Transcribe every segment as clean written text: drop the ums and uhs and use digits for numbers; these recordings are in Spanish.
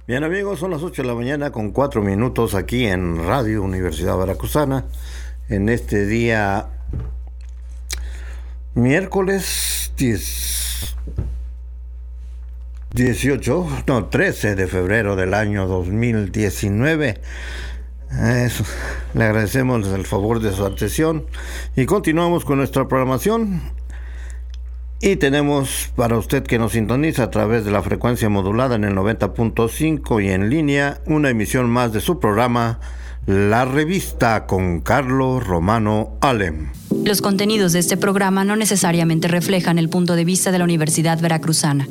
Bien amigos, son las 8 de la mañana con 4 minutos aquí en Radio Universidad Veracruzana, en este día miércoles 13 de febrero del año 2019. Le agradecemos el favor de su atención y continuamos con nuestra programación. Y tenemos para usted que nos sintoniza a través de la frecuencia modulada en el 90.5 y en línea una emisión más de su programa La Revista con Carlos Romano Alem. Los contenidos de este programa no necesariamente reflejan el punto de vista de la Universidad Veracruzana.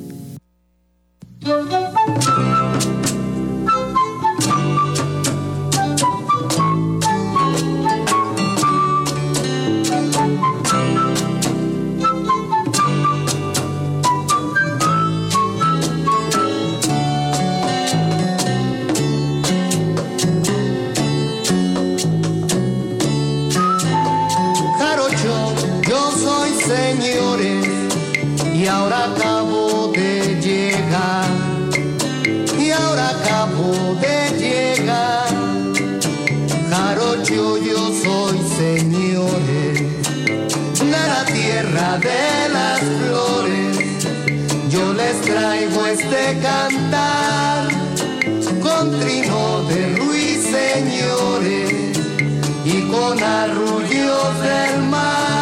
Y ahora acabo de llegar, jarocho yo soy, señores, de la tierra de las flores. Yo les traigo este cantar con trino de Ruiz, señores, y con arrullos del mar.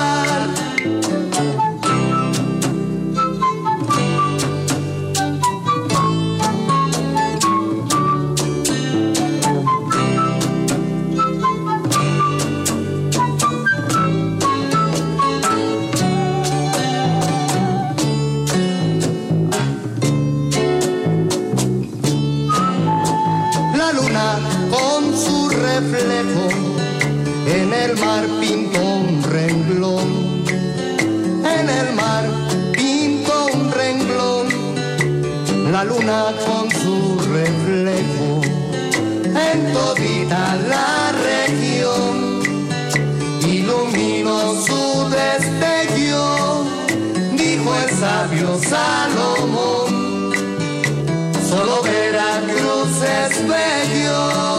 Reflejo en el mar pintó un renglón, en el mar pintó un renglón, la luna con su reflejo en todita la región iluminó su destello, dijo el sabio Salomón, solo Veracruz es bello.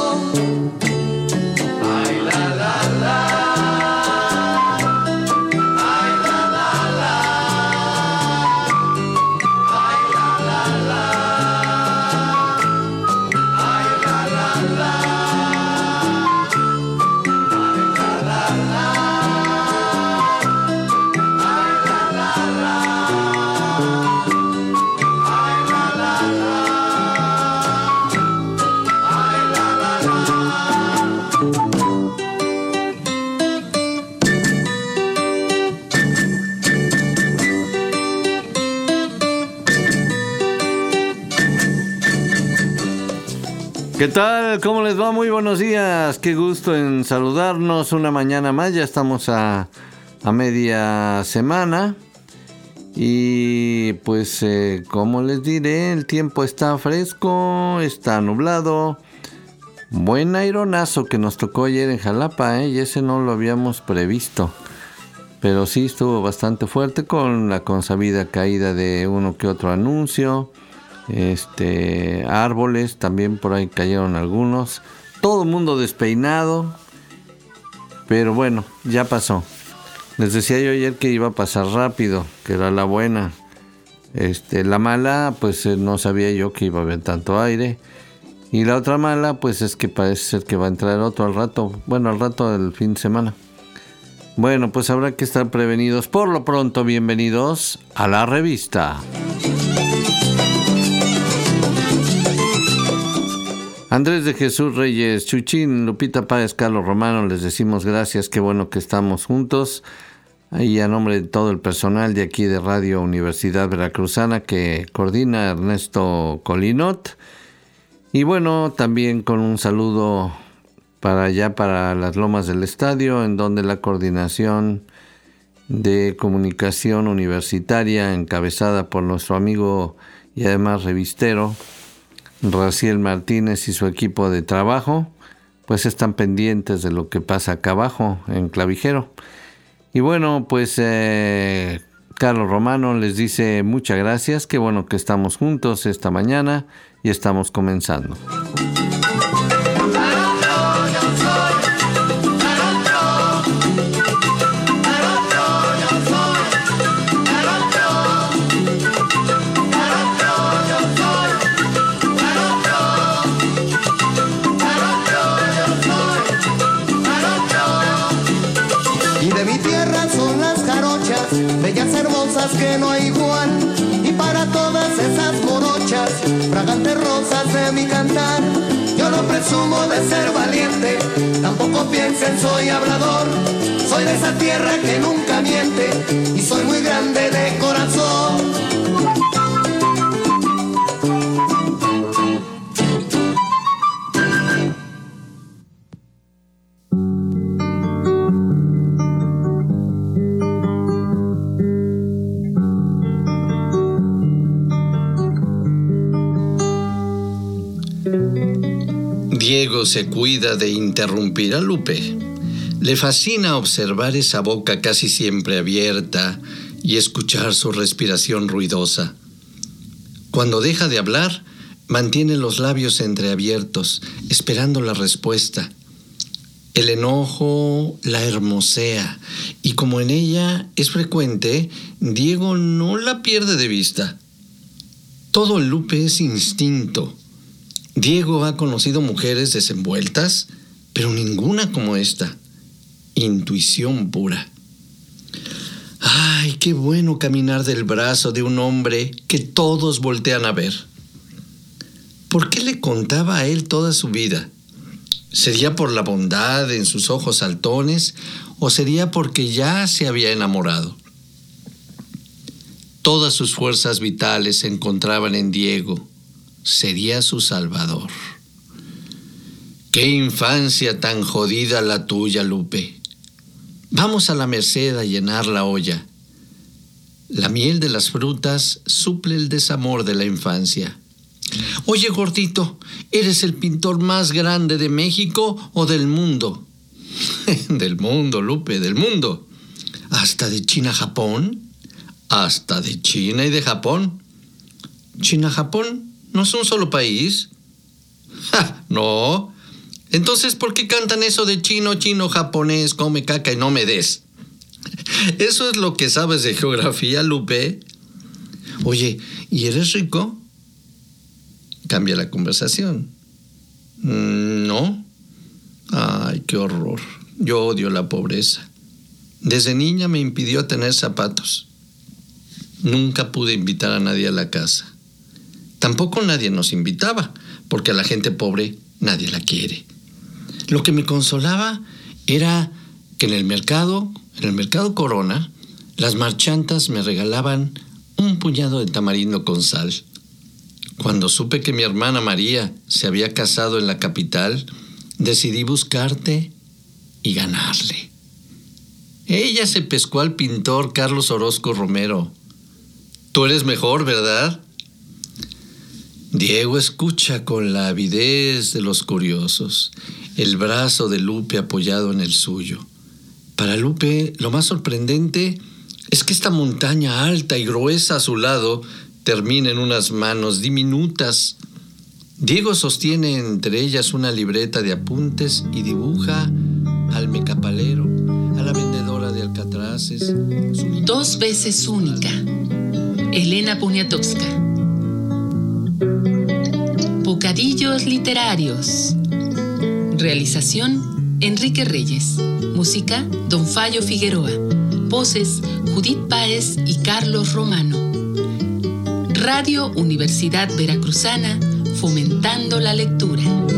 ¿Qué tal? ¿Cómo les va? Muy buenos días. Qué gusto en saludarnos una mañana más. Ya estamos a media semana. Y pues, como les diré, el tiempo está fresco, está nublado. Buen aironazo que nos tocó ayer en Jalapa, y ese no lo habíamos previsto. Pero sí estuvo bastante fuerte con la consabida caída de uno que otro anuncio. Árboles, también por ahí cayeron algunos, todo el mundo despeinado, pero bueno, ya pasó. Les decía yo ayer que iba a pasar rápido, que era la buena. La mala, pues no sabía yo que iba a haber tanto aire, y la otra mala, pues es que parece ser que va a entrar otro al rato del fin de semana. Bueno, pues habrá que estar prevenidos. Por lo pronto, bienvenidos a la revista. Andrés de Jesús Reyes, Chuchín, Lupita Páez, Carlos Romano, les decimos gracias, qué bueno que estamos juntos. Y a nombre de todo el personal de aquí de Radio Universidad Veracruzana que coordina Ernesto Colinot. Y bueno, también con un saludo para las Lomas del Estadio, en donde la coordinación de comunicación universitaria, encabezada por nuestro amigo y además revistero, Raciel Martínez y su equipo de trabajo, pues están pendientes de lo que pasa acá abajo en Clavijero. Y bueno, pues Carlos Romano les dice muchas gracias, qué bueno que estamos juntos esta mañana y estamos comenzando. Bellas hermosas que no hay igual, y para todas esas morochas, fragantes rosas de mi cantar. Yo no presumo de ser valiente, tampoco piensen soy hablador. Soy de esa tierra que nunca miente, y soy muy grande de corazón. Diego se cuida de interrumpir a Lupe. Le fascina observar esa boca casi siempre abierta y escuchar su respiración ruidosa. Cuando deja de hablar, mantiene los labios entreabiertos, esperando la respuesta. El enojo la hermosea, y como en ella es frecuente, Diego no la pierde de vista. Todo en Lupe es instinto. Diego ha conocido mujeres desenvueltas, pero ninguna como esta. Intuición pura. ¡Ay, qué bueno caminar del brazo de un hombre que todos voltean a ver! ¿Por qué le contaba a él toda su vida? ¿Sería por la bondad en sus ojos saltones o sería porque ya se había enamorado? Todas sus fuerzas vitales se encontraban en Diego. Sería su salvador. ¡Qué infancia tan jodida la tuya, Lupe! Vamos a la Merced a llenar la olla. La miel de las frutas suple el desamor de la infancia. Oye, gordito, ¿eres el pintor más grande de México o del mundo? Del mundo, Lupe, del mundo. ¿Hasta de China a Japón? Hasta de China y de Japón. ¿China-Japón no es un solo país? ¡Ja! No. Entonces, ¿por qué cantan eso de chino, chino, japonés, come caca y no me des? Eso es lo que sabes de geografía, Lupe. Oye, ¿y eres rico? Cambia la conversación. No. Ay, qué horror. Yo odio la pobreza. Desde niña me impidió tener zapatos. Nunca pude invitar a nadie a la casa. Tampoco nadie nos invitaba, porque a la gente pobre nadie la quiere. Lo que me consolaba era que en el mercado Corona, las marchantas me regalaban un puñado de tamarindo con sal. Cuando supe que mi hermana María se había casado en la capital, decidí buscarte y ganarle. Ella se pescó al pintor Carlos Orozco Romero. Tú eres mejor, ¿verdad? Diego escucha con la avidez de los curiosos, el brazo de Lupe apoyado en el suyo. Para Lupe, lo más sorprendente es que esta montaña alta y gruesa a su lado termina en unas manos diminutas. Diego sostiene entre ellas una libreta de apuntes y dibuja al mecapalero, a la vendedora de alcatraces. 2 veces única. Elena Poniatowska. Bocadillos literarios. Realización: Enrique Reyes. Música: Don Fallo Figueroa. Voces: Judith Páez y Carlos Romano. Radio Universidad Veracruzana, fomentando la lectura.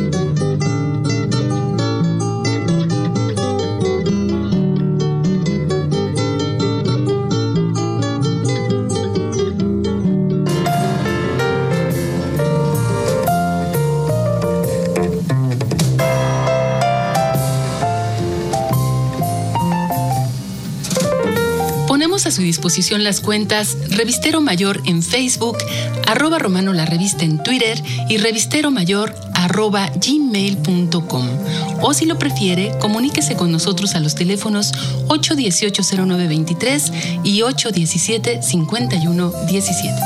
Ponemos a su disposición las cuentas Revistero Mayor en Facebook, @Romano la Revista en Twitter y Revistero Mayor radio.univers.gmail.com, o si lo prefiere, comuníquese con nosotros a los teléfonos 818-0923 y 817-5117.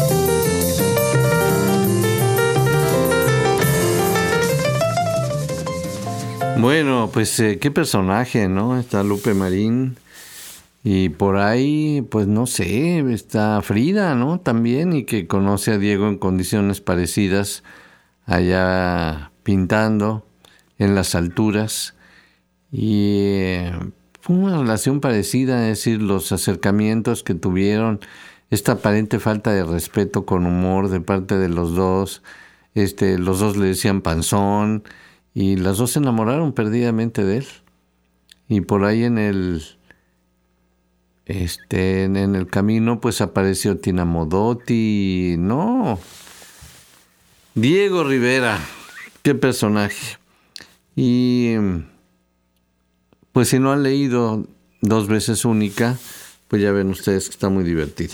Bueno, pues qué personaje, ¿no? Está Lupe Marín y por ahí, pues no sé, está Frida, ¿no? También, y que conoce a Diego en condiciones parecidas, allá pintando en las alturas, y fue una relación parecida, es decir, los acercamientos que tuvieron, esta aparente falta de respeto con humor de parte de los dos, los dos le decían panzón, y las dos se enamoraron perdidamente de él. Y por ahí en el camino pues apareció Tina Modotti, no, Diego Rivera, qué personaje. Y pues si no han leído Dos veces única, pues ya ven ustedes que está muy divertida.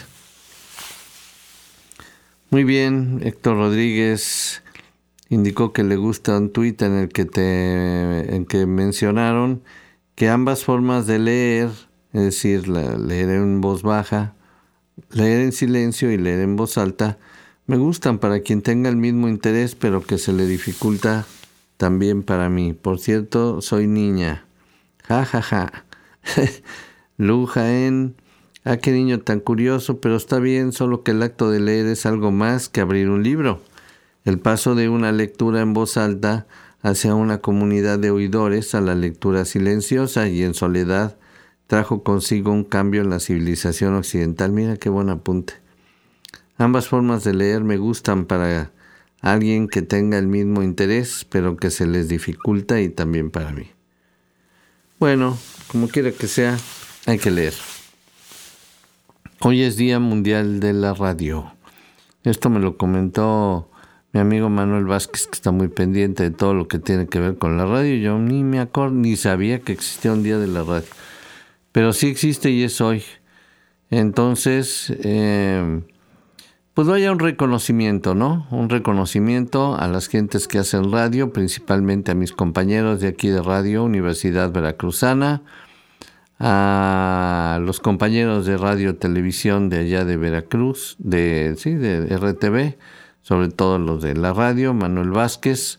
Muy bien, Héctor Rodríguez indicó que le gusta un tuit en que mencionaron que ambas formas de leer, es decir, leer en voz baja, leer en silencio y leer en voz alta, me gustan para quien tenga el mismo interés, pero que se le dificulta también para mí. Por cierto, soy niña. Ja, ja, ja. Lu Jaén, qué niño tan curioso, pero está bien, solo que el acto de leer es algo más que abrir un libro. El paso de una lectura en voz alta hacia una comunidad de oidores a la lectura silenciosa y en soledad trajo consigo un cambio en la civilización occidental. Mira qué buen apunte. Ambas formas de leer me gustan para alguien que tenga el mismo interés, pero que se les dificulta, y también para mí. Bueno, como quiera que sea, hay que leer. Hoy es Día Mundial de la Radio. Esto me lo comentó mi amigo Manuel Vázquez, que está muy pendiente de todo lo que tiene que ver con la radio. Yo ni sabía que existía un día de la radio. Pero sí existe y es hoy. Entonces, pues vaya un reconocimiento, ¿no? Un reconocimiento a las gentes que hacen radio, principalmente a mis compañeros de aquí de Radio Universidad Veracruzana, a los compañeros de Radio Televisión de allá de Veracruz, de RTV, sobre todo los de la radio, Manuel Vázquez,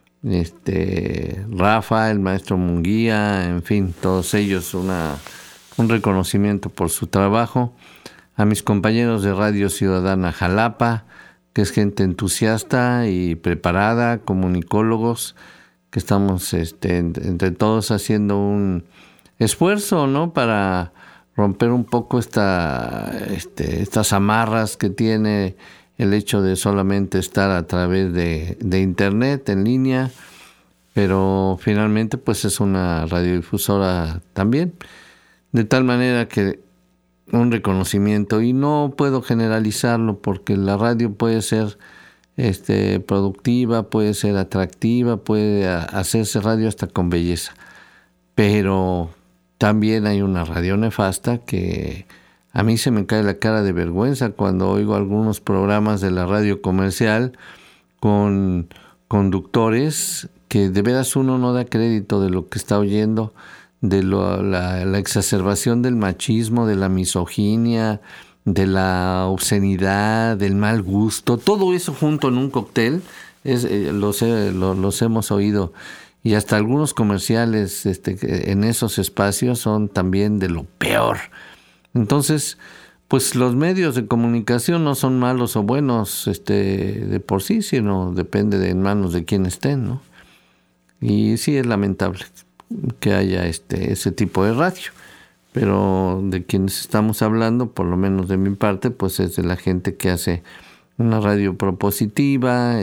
Rafa, el maestro Munguía, en fin, todos ellos un reconocimiento por su trabajo. A mis compañeros de Radio Ciudadana Jalapa, que es gente entusiasta y preparada, comunicólogos, que estamos entre todos haciendo un esfuerzo, ¿no?, para romper un poco estas amarras que tiene el hecho de solamente estar a través de internet, en línea, pero finalmente pues es una radiodifusora también, de tal manera que un reconocimiento, y no puedo generalizarlo porque la radio puede ser productiva, puede ser atractiva, puede hacerse radio hasta con belleza, pero también hay una radio nefasta que a mí se me cae la cara de vergüenza cuando oigo algunos programas de la radio comercial con conductores que de veras uno no da crédito de lo que está oyendo, de la exacerbación del machismo, de la misoginia, de la obscenidad, del mal gusto, todo eso junto en un cóctel, los hemos oído. Y hasta algunos comerciales en esos espacios son también de lo peor. Entonces, pues los medios de comunicación no son malos o buenos de por sí, sino depende de en manos de quién estén, ¿no? Y sí es lamentable que haya ese tipo de radio, pero de quienes estamos hablando, por lo menos de mi parte, pues es de la gente que hace una radio propositiva.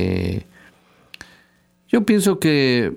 Yo pienso que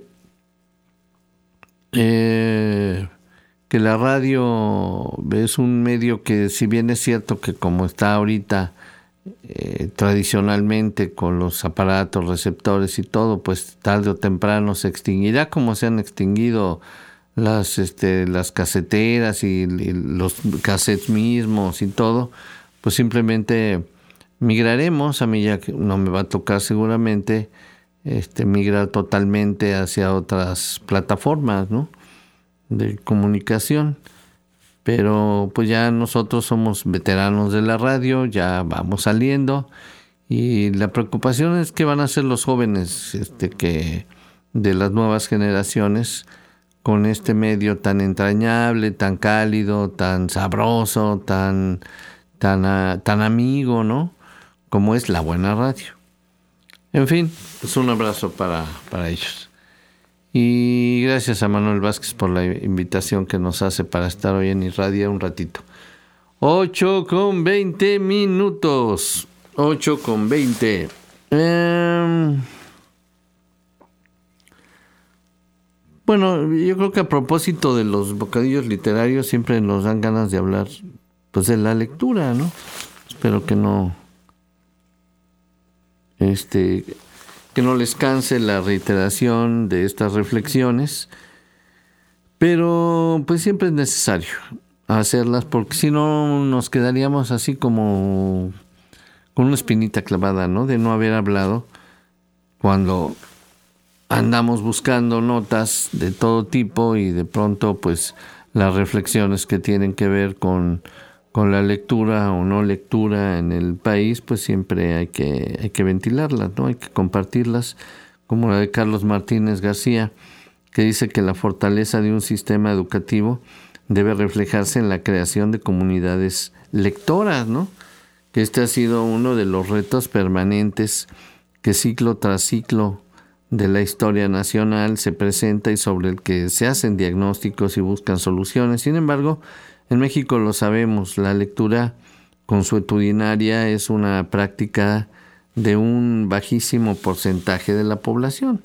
la radio es un medio que, si bien es cierto que como está ahorita tradicionalmente con los aparatos receptores y todo, pues tarde o temprano se extinguirá, como se han extinguido las caseteras y los cassettes mismos y todo, pues simplemente migraremos. A mí ya no me va a tocar seguramente migrar totalmente hacia otras plataformas, ¿no?, de comunicación. Pero pues ya nosotros somos veteranos de la radio, ya vamos saliendo, y la preocupación es que van a ser los jóvenes que de las nuevas generaciones con este medio tan entrañable, tan cálido, tan sabroso, tan amigo, ¿no?, como es la buena radio. En fin, pues un abrazo para ellos. Y gracias a Manuel Vázquez por la invitación que nos hace para estar hoy en Irradia un ratito. 8:20 minutos. 8:20. Bueno, yo creo que a propósito de los bocadillos literarios siempre nos dan ganas de hablar pues de la lectura, ¿no? Espero que no les canse la reiteración de estas reflexiones, pero pues siempre es necesario hacerlas, porque si no nos quedaríamos así como con una espinita clavada, ¿no?, de no haber hablado cuando andamos buscando notas de todo tipo y de pronto pues las reflexiones que tienen que ver con la lectura o no lectura en el país, pues siempre hay que ventilarlas, ¿no? Hay que compartirlas, como la de Carlos Martínez García, que dice que la fortaleza de un sistema educativo debe reflejarse en la creación de comunidades lectoras, ¿no? Que este ha sido uno de los retos permanentes que ciclo tras ciclo de la historia nacional se presenta y sobre el que se hacen diagnósticos y buscan soluciones. Sin embargo, en México lo sabemos, la lectura consuetudinaria es una práctica de un bajísimo porcentaje de la población.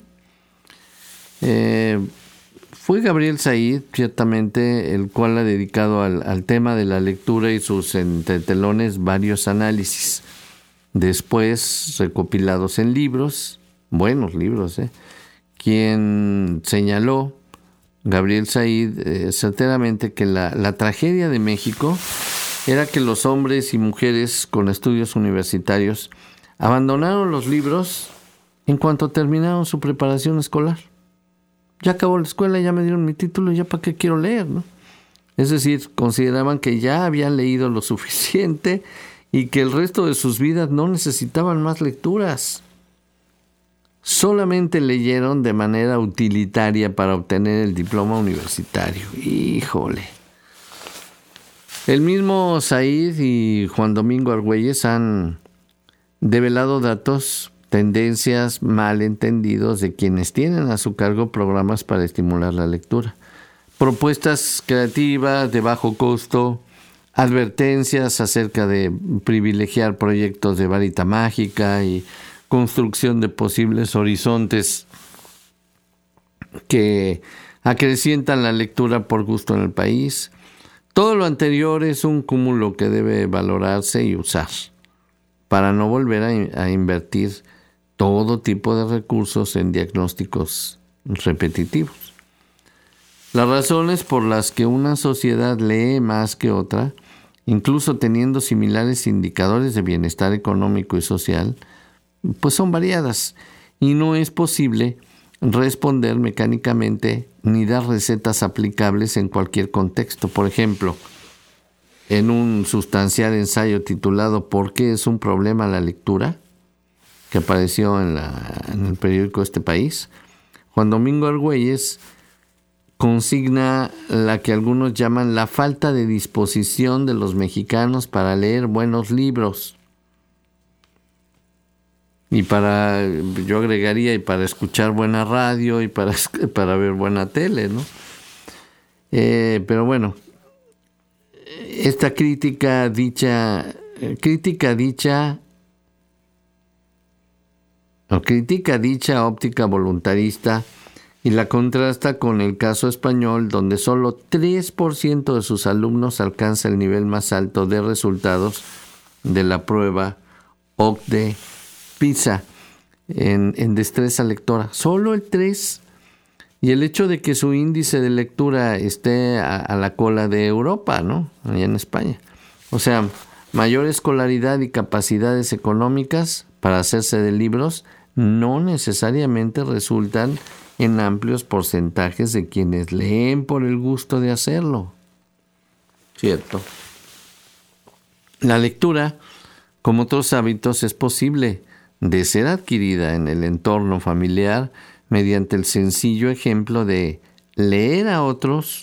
Fue Gabriel Said, ciertamente, el cual ha dedicado al tema de la lectura y sus entretelones varios análisis, después recopilados en libros, buenos libros, quien señaló, Gabriel Said, certeramente que la tragedia de México era que los hombres y mujeres con estudios universitarios abandonaron los libros en cuanto terminaron su preparación escolar. Ya acabó la escuela, ya me dieron mi título, ya para qué quiero leer, ¿no? Es decir, consideraban que ya habían leído lo suficiente y que el resto de sus vidas no necesitaban más lecturas. Solamente leyeron de manera utilitaria para obtener el diploma universitario. Híjole. El mismo Said y Juan Domingo Argüelles han develado datos, tendencias, malentendidos de quienes tienen a su cargo programas para estimular la lectura. Propuestas creativas de bajo costo, advertencias acerca de privilegiar proyectos de varita mágica y construcción de posibles horizontes que acrecientan la lectura por gusto en el país. Todo lo anterior es un cúmulo que debe valorarse y usar para no volver a invertir todo tipo de recursos en diagnósticos repetitivos. Las razones por las que una sociedad lee más que otra, incluso teniendo similares indicadores de bienestar económico y social, pues son variadas y no es posible responder mecánicamente ni dar recetas aplicables en cualquier contexto. Por ejemplo, en un sustancial ensayo titulado ¿Por qué es un problema la lectura?, que apareció en el periódico Este País, Juan Domingo Argüelles consigna la que algunos llaman la falta de disposición de los mexicanos para leer buenos libros. Y yo agregaría, y para escuchar buena radio y para ver buena tele, ¿no? Pero bueno, esta critica dicha óptica voluntarista y la contrasta con el caso español, donde solo 3% de sus alumnos alcanza el nivel más alto de resultados de la prueba OCDE PISA en destreza lectora. Solo el 3%. Y el hecho de que su índice de lectura esté a la cola de Europa, ¿no? Allá en España. O sea, mayor escolaridad y capacidades económicas para hacerse de libros no necesariamente resultan en amplios porcentajes de quienes leen por el gusto de hacerlo. ¿Cierto? La lectura, como otros hábitos, es posible de ser adquirida en el entorno familiar mediante el sencillo ejemplo de leer a otros,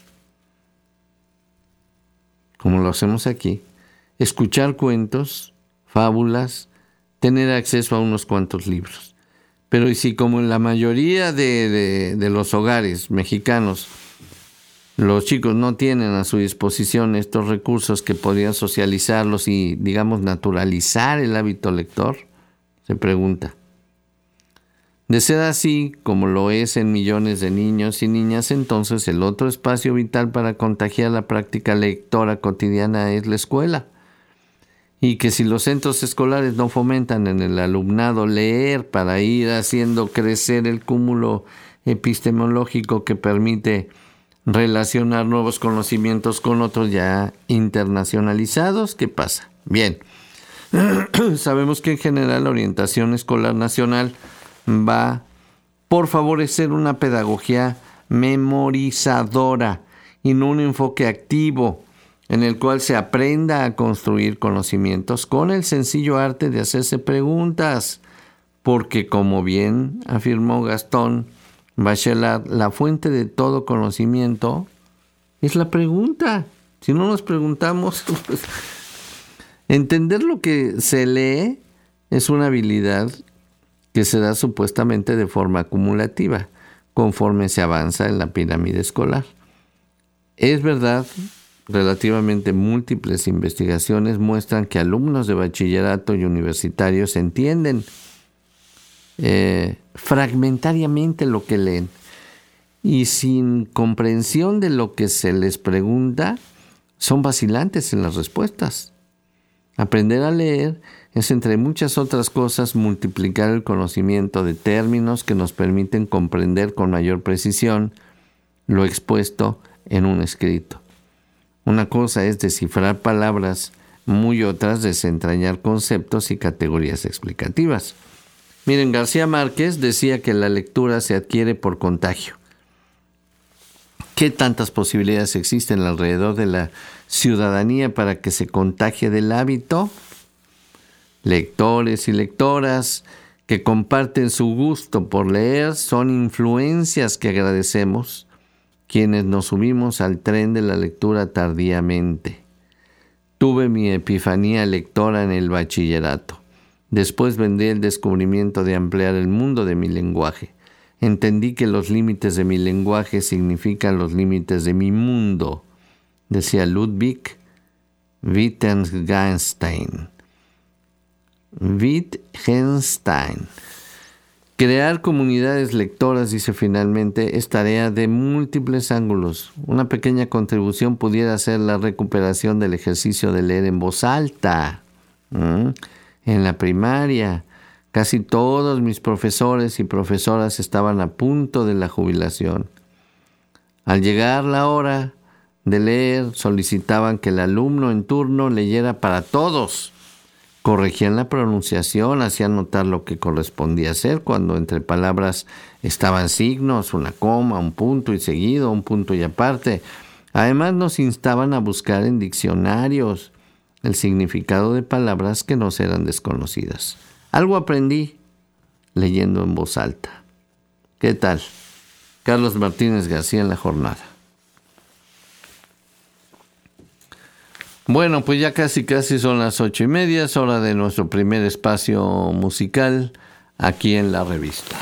como lo hacemos aquí, escuchar cuentos, fábulas, tener acceso a unos cuantos libros. Pero y si como en la mayoría de los hogares mexicanos, los chicos no tienen a su disposición estos recursos que podrían socializarlos y, digamos, naturalizar el hábito lector, se pregunta. De ser así, como lo es en millones de niños y niñas, entonces el otro espacio vital para contagiar la práctica lectora cotidiana es la escuela. Y que si los centros escolares no fomentan en el alumnado leer para ir haciendo crecer el cúmulo epistemológico que permite relacionar nuevos conocimientos con otros ya internacionalizados, ¿qué pasa? Bien, sabemos que en general la orientación escolar nacional va por favorecer una pedagogía memorizadora y no un enfoque activo en el cual se aprenda a construir conocimientos con el sencillo arte de hacerse preguntas, porque como bien afirmó Gastón Bachelard, la fuente de todo conocimiento es la pregunta. Si no nos preguntamos, pues, entender lo que se lee es una habilidad que se da supuestamente de forma acumulativa, conforme se avanza en la pirámide escolar. Es verdad, relativamente múltiples investigaciones muestran que alumnos de bachillerato y universitarios entienden fragmentariamente lo que leen y sin comprensión de lo que se les pregunta, son vacilantes en las respuestas. Aprender a leer es, entre muchas otras cosas, multiplicar el conocimiento de términos que nos permiten comprender con mayor precisión lo expuesto en un escrito. Una cosa es descifrar palabras, muy otras desentrañar conceptos y categorías explicativas. Miren, García Márquez decía que la lectura se adquiere por contagio. ¿Qué tantas posibilidades existen alrededor de la ciudadanía para que se contagie del hábito? Lectores y lectoras que comparten su gusto por leer son influencias que agradecemos, quienes nos subimos al tren de la lectura tardíamente. Tuve mi epifanía lectora en el bachillerato. Después vendrí el descubrimiento de ampliar el mundo de mi lenguaje. Entendí que los límites de mi lenguaje significan los límites de mi mundo, decía Ludwig Wittgenstein. Crear comunidades lectoras, dice finalmente, es tarea de múltiples ángulos. Una pequeña contribución pudiera ser la recuperación del ejercicio de leer en voz alta. En la primaria, casi todos mis profesores y profesoras estaban a punto de la jubilación. Al llegar la hora de leer, solicitaban que el alumno en turno leyera para todos. Corregían la pronunciación, hacían notar lo que correspondía hacer cuando entre palabras estaban signos, una coma, un punto y seguido, un punto y aparte. Además nos instaban a buscar en diccionarios el significado de palabras que nos eran desconocidas. Algo aprendí leyendo en voz alta. ¿Qué tal? Carlos Martínez García en La Jornada. Bueno, pues ya casi son las 8:30, es hora de nuestro primer espacio musical aquí en la revista.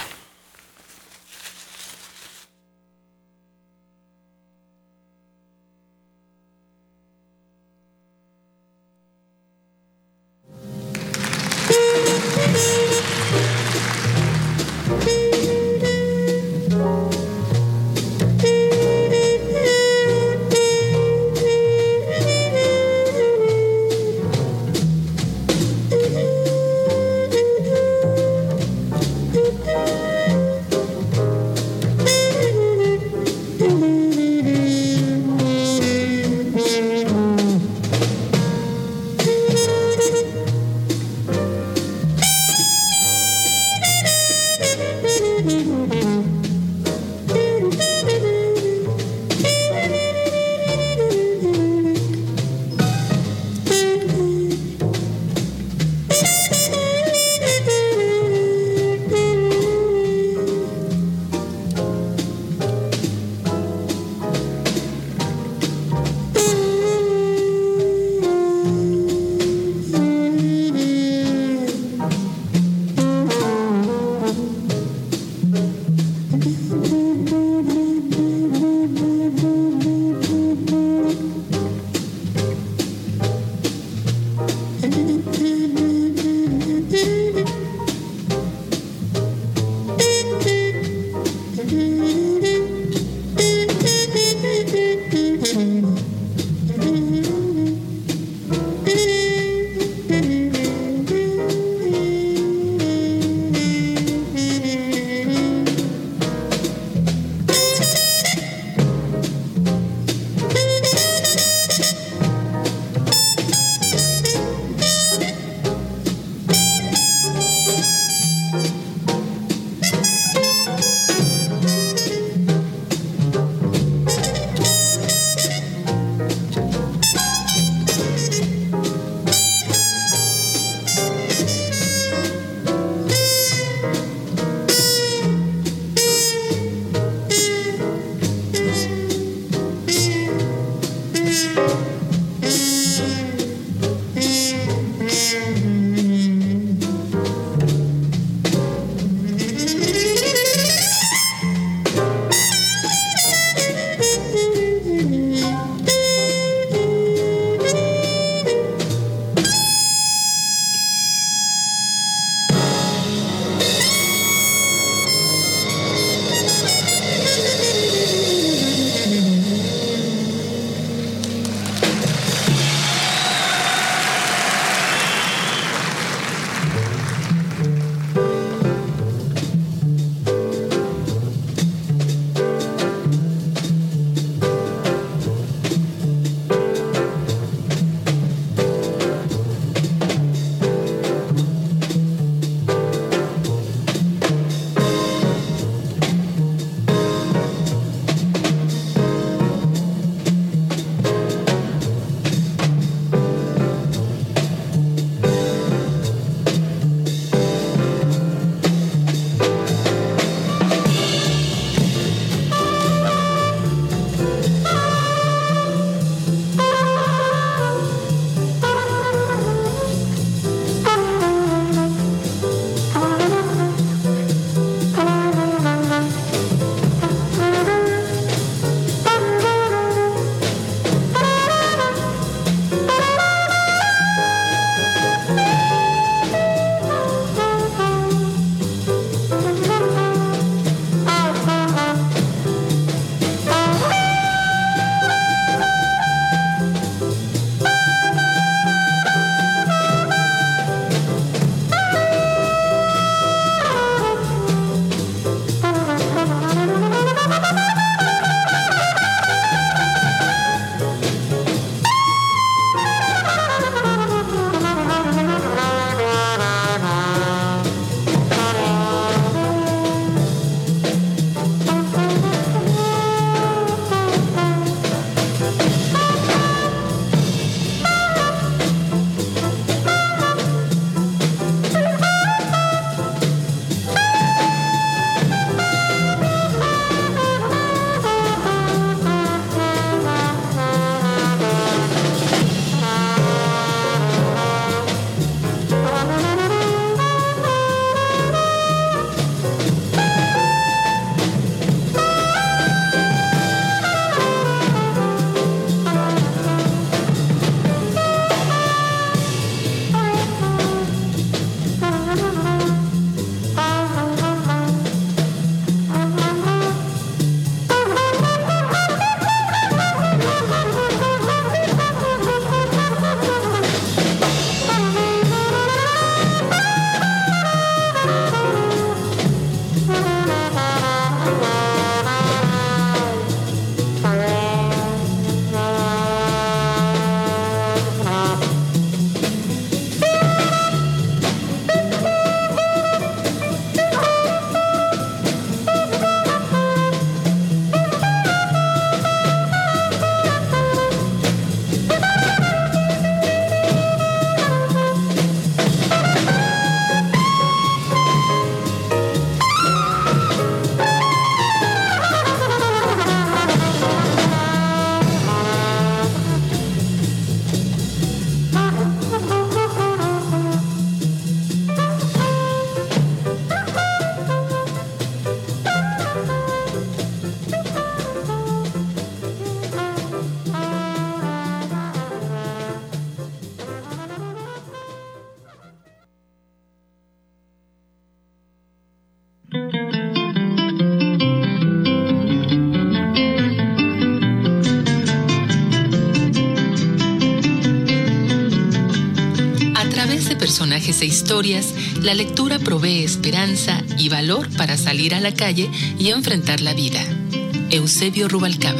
personajes e historias, la lectura provee esperanza y valor para salir a la calle y enfrentar la vida. Eusebio Rubalcaba.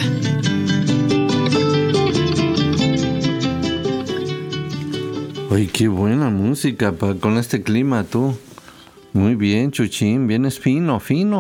Ay, qué buena música con este clima, tú. Muy bien, Chuchín, vienes fino.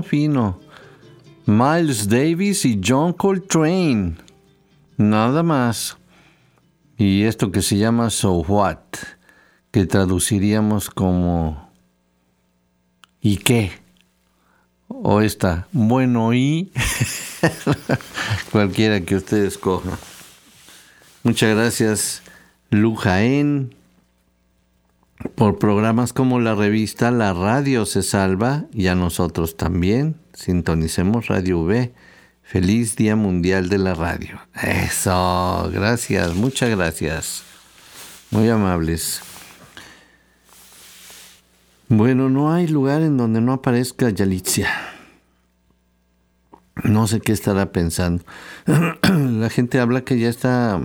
Miles Davis y John Coltrane. Nada más. Y esto que se llama So What, que traduciríamos como ¿y qué? O esta, bueno, ¿y? Cualquiera que usted escoja. Muchas gracias, Lu Jaén, por programas como la revista La Radio se salva, y a nosotros también. Sintonicemos Radio V. Feliz Día Mundial de la Radio. Eso, gracias, muchas gracias. Muy amables. Bueno, no hay lugar en donde no aparezca Yalitza. No sé qué estará pensando. La gente habla que ya está...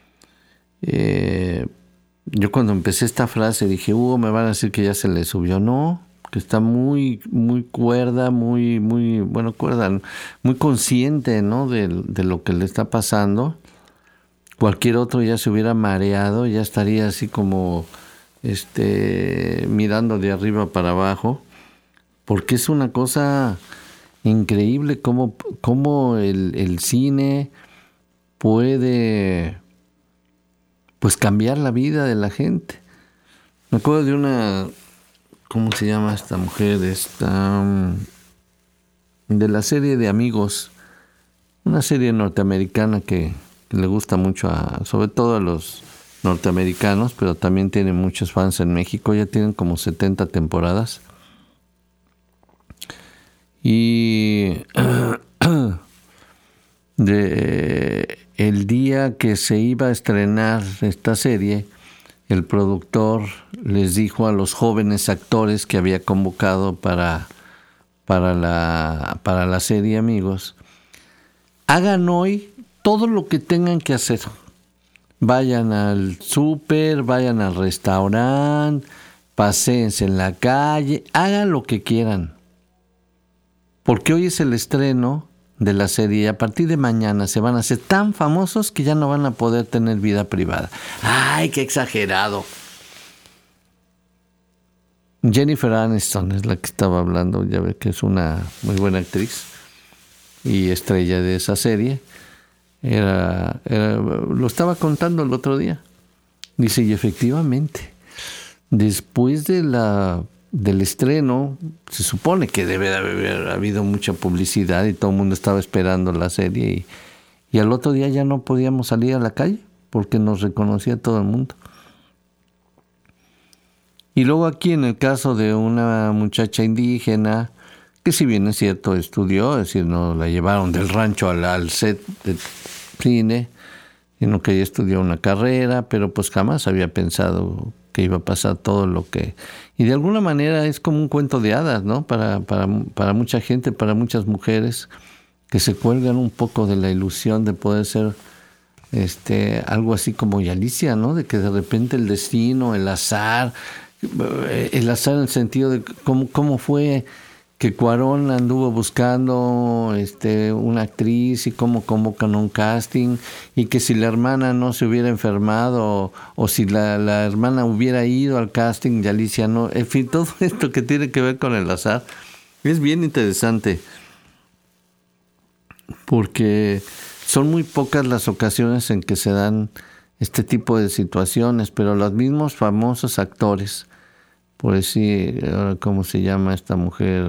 Yo cuando empecé esta frase dije, me van a decir que ya se le subió. No, que está muy cuerda, muy consciente, ¿no? de lo que le está pasando. Cualquier otro ya se hubiera mareado, ya estaría así como mirando de arriba para abajo, porque es una cosa increíble cómo el cine puede pues cambiar la vida de la gente. Me acuerdo de una, ¿cómo se llama esta mujer? De la serie de Amigos, una serie norteamericana que le gusta mucho sobre todo a los norteamericanos, pero también tiene muchos fans en México. Ya tienen como 70 temporadas. Y el día que se iba a estrenar esta serie, el productor les dijo a los jóvenes actores que había convocado para la serie Amigos: hagan hoy todo lo que tengan que hacer. Vayan al súper, vayan al restaurante, paséense en la calle, hagan lo que quieran. Porque hoy es el estreno de la serie y a partir de mañana se van a hacer tan famosos que ya no van a poder tener vida privada. ¡Ay, qué exagerado! Jennifer Aniston es la que estaba hablando, ya ve que es una muy buena actriz y estrella de esa serie. Lo estaba contando el otro día. Dice, y efectivamente, después del estreno, se supone que debe de haber habido mucha publicidad y todo el mundo estaba esperando la serie y al otro día ya no podíamos salir a la calle porque nos reconocía todo el mundo. Y luego aquí en el caso de una muchacha indígena, que si bien es cierto estudió, es decir, no la llevaron del rancho al set de cine, sino que ella estudió una carrera, pero pues jamás había pensado que iba a pasar todo lo que... Y de alguna manera es como un cuento de hadas, ¿no? Para mucha gente, para muchas mujeres que se cuelgan un poco de la ilusión de poder ser algo así como Yalitza, ¿no? De que de repente el destino, el azar en el sentido de cómo fue que Cuarón anduvo buscando una actriz y cómo convocan un casting, y que si la hermana no se hubiera enfermado o si la hermana hubiera ido al casting, Yalitza no. En fin, todo esto que tiene que ver con el azar es bien interesante, porque son muy pocas las ocasiones en que se dan este tipo de situaciones, pero los mismos famosos actores, por decir, ¿cómo se llama esta mujer?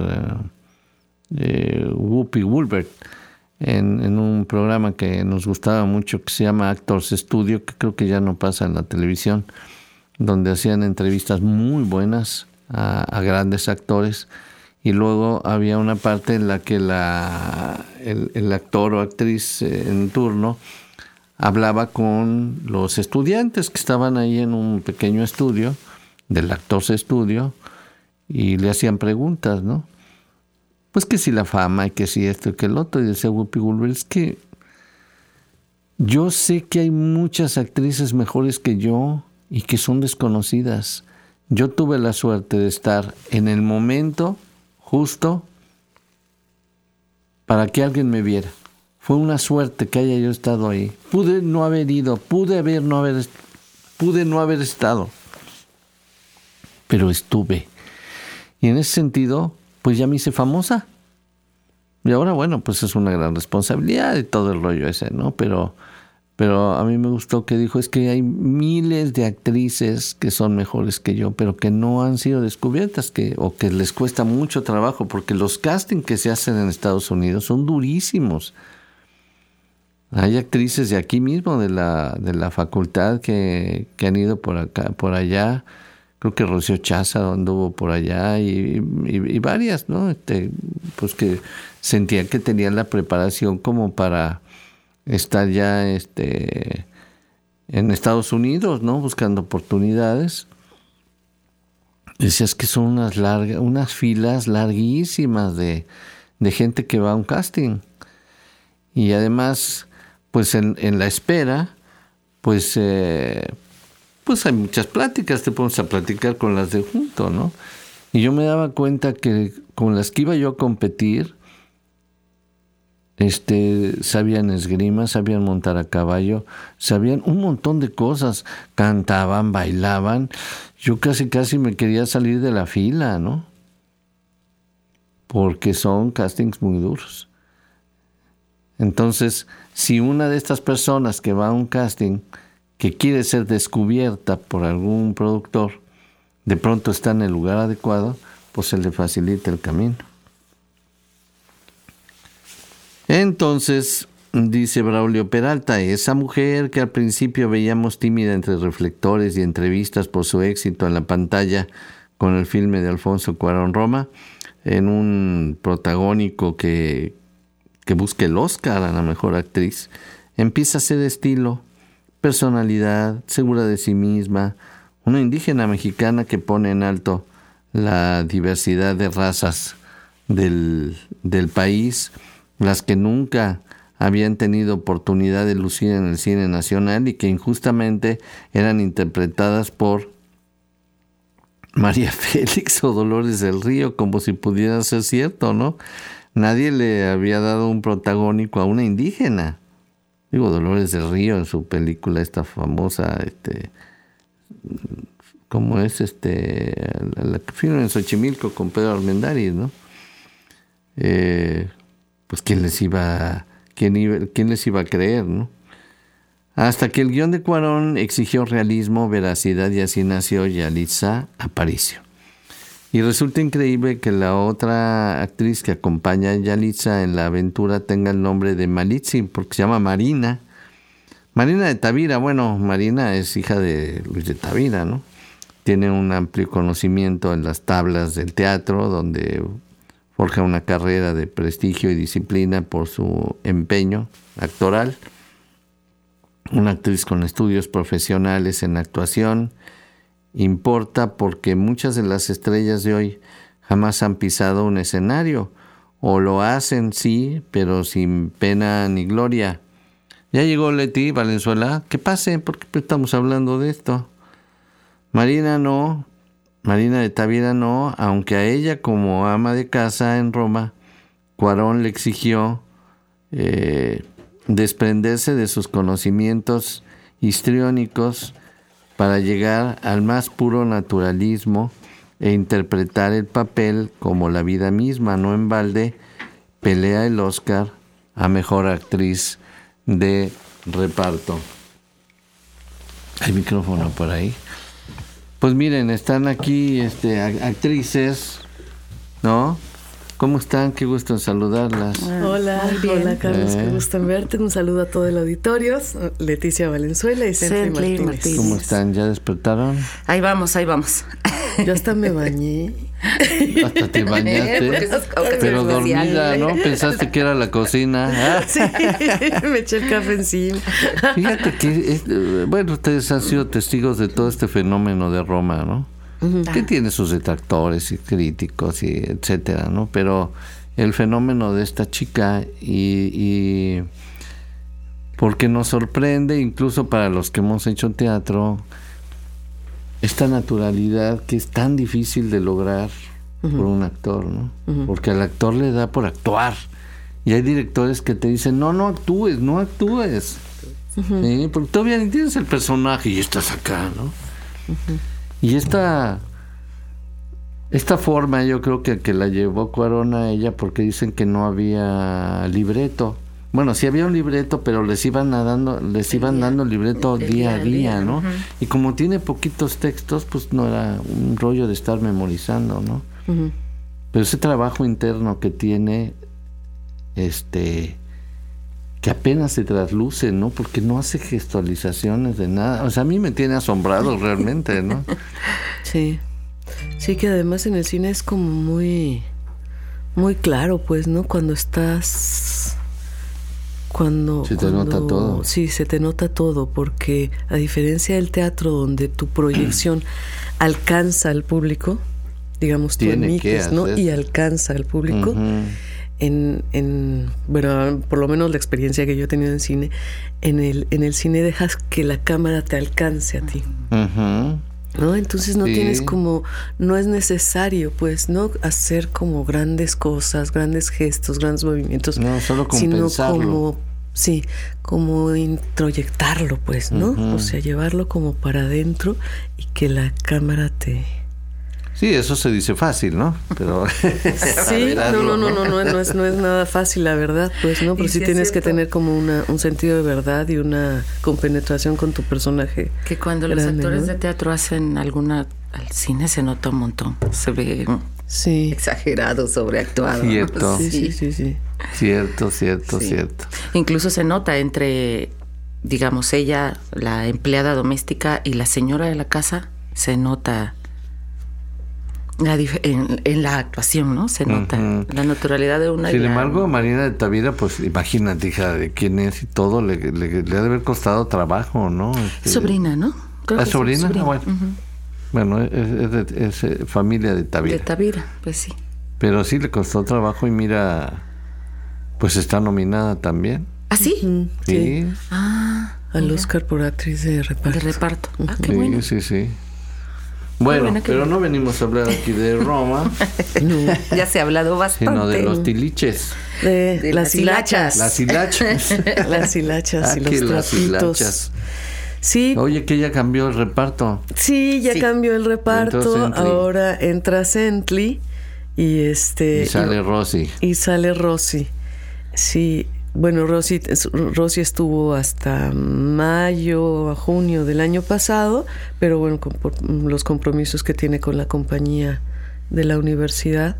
Whoopi Goldberg, en un programa que nos gustaba mucho que se llama Actors Studio, que creo que ya no pasa en la televisión, donde hacían entrevistas muy buenas a grandes actores, y luego había una parte en la que el actor o actriz en turno hablaba con los estudiantes que estaban ahí en un pequeño estudio del Actors Studio y le hacían preguntas, ¿no? Pues que si la fama y que si esto y que el otro. Y decía Whoopi Goldberg, es que yo sé que hay muchas actrices mejores que yo y que son desconocidas. yo tuve la suerte de estar en el momento justo para que alguien me viera. Fue una suerte que haya yo estado ahí. Pude no haber ido, pude no haber estado, pero estuve. Y en ese sentido, pues ya me hice famosa. Y ahora, bueno, pues es una gran responsabilidad y todo el rollo ese, ¿no? Pero a mí me gustó que dijo, es que hay miles de actrices que son mejores que yo, pero que no han sido descubiertas, o que les cuesta mucho trabajo, porque los castings que se hacen en Estados Unidos son durísimos. Hay actrices de aquí mismo, de la facultad, que han ido por acá, por allá. Creo que Rocío Chaza anduvo por allá y varias, ¿no? Pues que sentían que tenían la preparación como para estar ya en Estados Unidos, ¿no? Buscando oportunidades. Decías que son unas filas larguísimas de gente que va a un casting. Y además, pues en la espera, pues hay muchas pláticas, te pones a platicar con las de junto, ¿no? Y yo me daba cuenta que con las que iba yo a competir, sabían esgrima, sabían montar a caballo, sabían un montón de cosas, cantaban, bailaban. Yo casi me quería salir de la fila, ¿no? Porque son castings muy duros. Entonces, si una de estas personas que va a un casting, que quiere ser descubierta por algún productor, de pronto está en el lugar adecuado, pues se le facilita el camino. Entonces, dice Braulio Peralta, esa mujer que al principio veíamos tímida entre reflectores y entrevistas por su éxito en la pantalla con el filme de Alfonso Cuarón Roma, en un protagónico que busca el Oscar a la mejor actriz, empieza a ser estilo, personalidad, segura de sí misma, una indígena mexicana que pone en alto la diversidad de razas del país, las que nunca habían tenido oportunidad de lucir en el cine nacional y que injustamente eran interpretadas por María Félix o Dolores del Río, como si pudiera ser cierto, ¿no? Nadie le había dado un protagónico a una indígena. Digo, Dolores del Río en su película esta famosa, ¿cómo es? La que filma en Xochimilco con Pedro Armendáriz, ¿no? Pues ¿quién les iba a creer, no? Hasta que el guión de Cuarón exigió realismo, veracidad, y así nació Yalitza Aparicio. Y resulta increíble que la otra actriz que acompaña a Yalitza en la aventura tenga el nombre de Malitzi, porque se llama Marina. Marina de Tavira. Bueno, Marina es hija de Luis de Tavira, ¿no? Tiene un amplio conocimiento en las tablas del teatro, donde forja una carrera de prestigio y disciplina por su empeño actoral. Una actriz con estudios profesionales en actuación. Importa porque muchas de las estrellas de hoy jamás han pisado un escenario, o lo hacen, sí, pero sin pena ni gloria. Ya llegó Leti Valenzuela, que pase, porque estamos hablando de esto. Marina no, Marina de Tavira no, aunque a ella como ama de casa en Roma, Cuarón le exigió desprenderse de sus conocimientos histriónicos para llegar al más puro naturalismo e interpretar el papel como la vida misma. No en balde pelea el Oscar a mejor actriz de reparto. Hay micrófono por ahí. Pues miren, están aquí actrices, ¿no? ¿Cómo están? Qué gusto en saludarlas. Hola Carlos, qué gusto en verte. Un saludo a todo el auditorio. Leticia Valenzuela y Cently Martínez. ¿Cómo están? ¿Ya despertaron? Ahí vamos. Yo hasta me bañé. Hasta te bañaste, pero dormida, ¿no? Pensaste que era la cocina. Sí, me eché el café encima. Fíjate que, bueno, ustedes han sido testigos de todo este fenómeno de Roma, ¿no? Que tiene sus detractores y críticos y etcétera, ¿no? Pero el fenómeno de esta chica y porque nos sorprende incluso para los que hemos hecho teatro esta naturalidad que es tan difícil de lograr por un actor, ¿no? Porque al actor le da por actuar. Y hay directores que te dicen, no actúes. ¿Sí? Porque todavía ni tienes el personaje y estás acá, ¿no? Y esta forma yo creo que la llevó Cuarón a ella porque dicen que no había libreto. Bueno, sí había un libreto, pero les iban dando el libreto día a día, ¿no? Y como tiene poquitos textos, pues no era un rollo de estar memorizando, ¿no? Pero ese trabajo interno que tiene, que apenas se trasluce, ¿no? Porque no hace gestualizaciones de nada. O sea, a mí me tiene asombrado realmente, ¿no? Sí. Sí, que además en el cine es como muy, muy claro, pues, ¿no? Se te nota todo. Sí, se te nota todo, porque a diferencia del teatro donde tu proyección alcanza al público, digamos, tú emites, ¿no? Y alcanza al público. Bueno, por lo menos la experiencia que yo he tenido en cine, en el cine dejas que la cámara te alcance a ti. ¿No? Entonces no tienes como, no es necesario, pues, no hacer como grandes cosas, grandes gestos, grandes movimientos, no, solo compensarlo, sino como introyectarlo, pues, ¿no? O sea, llevarlo como para adentro y que la cámara te... Sí, eso se dice fácil, ¿no? Pero sí, no es nada fácil, la verdad, pues, ¿no? Pero sí tienes que tener como un sentido de verdad y una compenetración con tu personaje. Que cuando grande, los actores, ¿no?, de teatro hacen al cine se nota un montón, se ve exagerado, sobreactuado. Cierto. Sí. Cierto. Incluso se nota entre, digamos, ella, la empleada doméstica, y la señora de la casa, se nota en la actuación, ¿no? Se nota la naturalidad de una. Sin embargo, Marina de Tavira, pues imagínate, hija de quién es y todo, le ha de haber costado trabajo, ¿no? Sobrina, ¿no? ¿Es sobrina? Bueno. Bueno, es familia de Tavira. De Tavira, pues sí. Pero sí le costó trabajo y mira, pues está nominada también. ¿Ah, sí? Sí. Al Oscar por actriz de reparto. Ah, qué bueno. Sí. Bueno, pero no venimos a hablar aquí de Roma. Ya se ha hablado bastante. Sino de los tiliches. De las hilachas. Las hilachas. Las hilachas y los trapitos. Sí. Oye, que ya cambió el reparto. Sí, ya cambió el reparto. Ahora entra Cently y sale Rossi. Y sale Rossi. Sí. Bueno, Rossi estuvo hasta mayo a junio del año pasado, pero bueno, por los compromisos que tiene con la compañía de la universidad,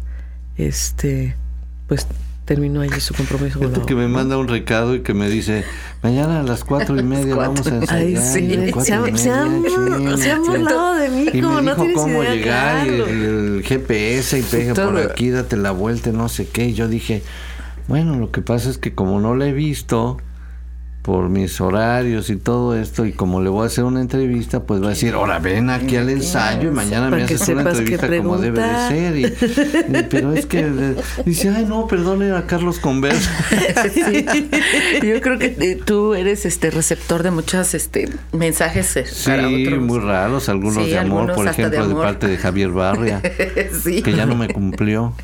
pues terminó allí su compromiso. Que me manda un recado y que me dice, mañana a las 4:30 vamos a ensayar. Ay, sí. Se han burlado de mí, como no tienes cómo idea, llegar, y el GPS, y pega por aquí, date la vuelta, no sé qué. Y yo dije, bueno, lo que pasa es que como no la he visto por mis horarios y todo esto, y como le voy a hacer una entrevista, pues va a decir, ahora ven aquí al ensayo y mañana me haces una entrevista como debe de ser. Pero es que dice, ay no, perdón, era Carlos Conversa. Sí. Yo creo que tú eres receptor de muchos mensajes para otros. Muy raros, algunos de amor, por ejemplo, de parte de Javier Barria, que ya no me cumplió.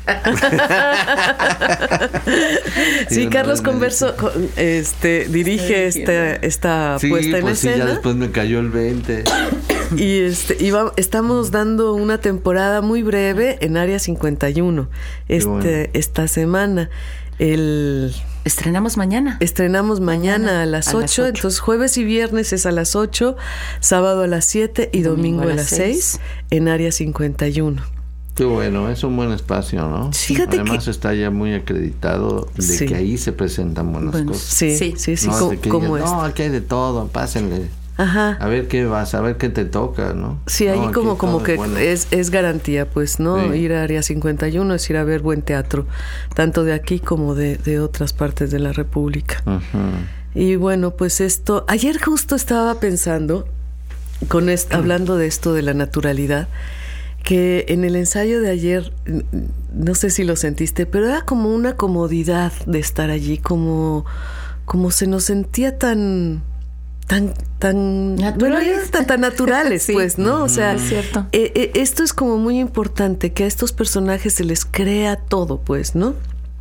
Sí, Carlos Converso dirige esta puesta en escena. Sí, ya después me cayó el 20. Y estamos dando una temporada muy breve en Área 51 esta semana. Estrenamos mañana. A las 8. Entonces jueves y viernes es a las 8, sábado a las 7 y domingo a las 6 en Área 51. Qué bueno, es un buen espacio, ¿no? Fíjate además está ya muy acreditado de que ahí se presentan buenas cosas. Sí. No, ¿cómo es? No, aquí hay de todo, pásenle. Ajá. A ver qué vas, a ver qué te toca, ¿no? Sí, ahí como que bueno. es garantía, pues, ¿no? Ir a Área 51 es ir a ver buen teatro, tanto de aquí como de otras partes de la República. Y bueno, pues ayer justo estaba pensando, hablando de esto de la naturalidad, que en el ensayo de ayer, no sé si lo sentiste, pero era como una comodidad de estar allí, como se nos sentía tan naturales, tan naturales, sí. Pues, ¿no? O sea, es cierto. Esto es como muy importante, que a estos personajes se les crea todo, pues, ¿no?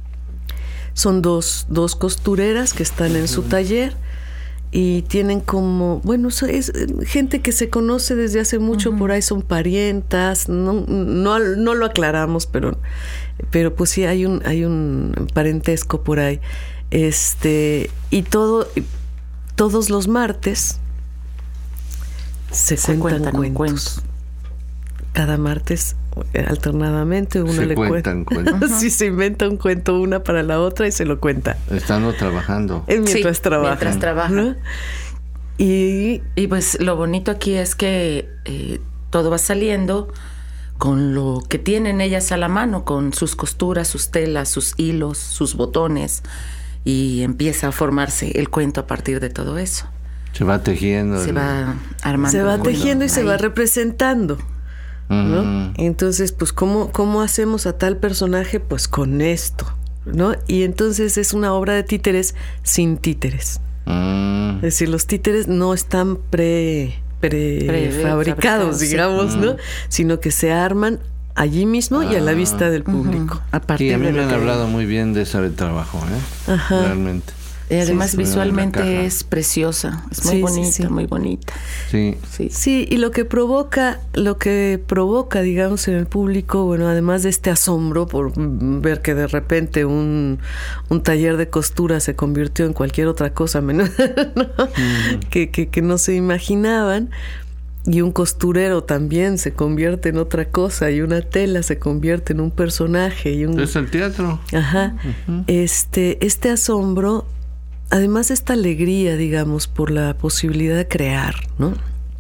Son dos costureras que están en su taller y tienen como, bueno, es gente que se conoce desde hace mucho, por ahí son parientas, no lo aclaramos, pero pues sí hay un parentesco por ahí. Y todos los martes se cuentan cuentos. Cada martes, alternadamente, una le cuenta. Sí, se inventa un cuento una para la otra y se lo cuenta. Estando trabajando. Mientras trabaja. ¿No? Y pues lo bonito aquí es que todo va saliendo con lo que tienen ellas a la mano, con sus costuras, sus telas, sus hilos, sus botones, y empieza a formarse el cuento a partir de todo eso. Se va tejiendo. Se va armando. Se va tejiendo y se va representando, ¿no? Entonces, pues, ¿cómo hacemos a tal personaje? Pues con esto, ¿no? Y entonces es una obra de títeres sin títeres. Es decir, los títeres no están prefabricados, digamos, ¿no? Sino que se arman allí mismo y a la vista del público. Sí, a mí me han hablado muy bien de ese trabajo, realmente. Y además visualmente es preciosa, es muy bonita, muy bonita. Sí, y lo que provoca, digamos, en el público, bueno, además de este asombro por ver que de repente un taller de costura se convirtió en cualquier otra cosa menos, ¿no? Que no se imaginaban, y un costurero también se convierte en otra cosa, y una tela se convierte en un personaje. Es el teatro. Ajá. Este asombro, además esta alegría, digamos, por la posibilidad de crear, ¿no?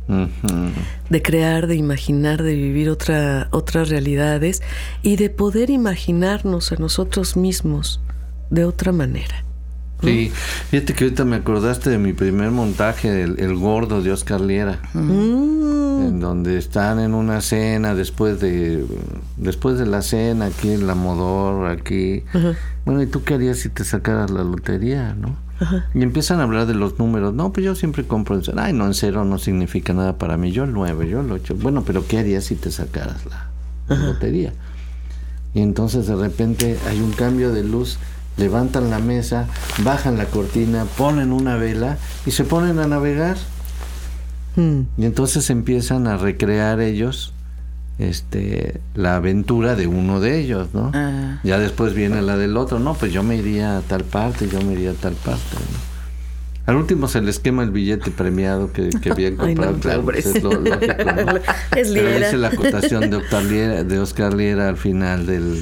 De crear, de imaginar, de vivir otras realidades y de poder imaginarnos a nosotros mismos de otra manera. Sí, fíjate que ahorita me acordaste de mi primer montaje, el gordo de Oscar Liera, en donde están en una cena después de la cena, aquí en la Modor, aquí. Bueno, ¿y tú qué harías si te sacaras la lotería, no? Y empiezan a hablar de los números. No, pues yo siempre compro en cero. Ay, no, en cero no significa nada para mí. Yo el 9, yo el 8. Bueno, pero ¿qué harías si te sacaras la lotería? Y entonces de repente hay un cambio de luz. Levantan la mesa, bajan la cortina, ponen una vela y se ponen a navegar. Y entonces empiezan a recrear ellos la aventura de uno de ellos, ¿no? Ya después viene la del otro. No, pues yo me iría a tal parte, yo me iría a tal parte, ¿no? Al último se les quema el billete premiado que habían comprado. Ay, no, pues es lo lógico, ¿no? Es Liera. Pero dice la acotación de Oscar Liera al final del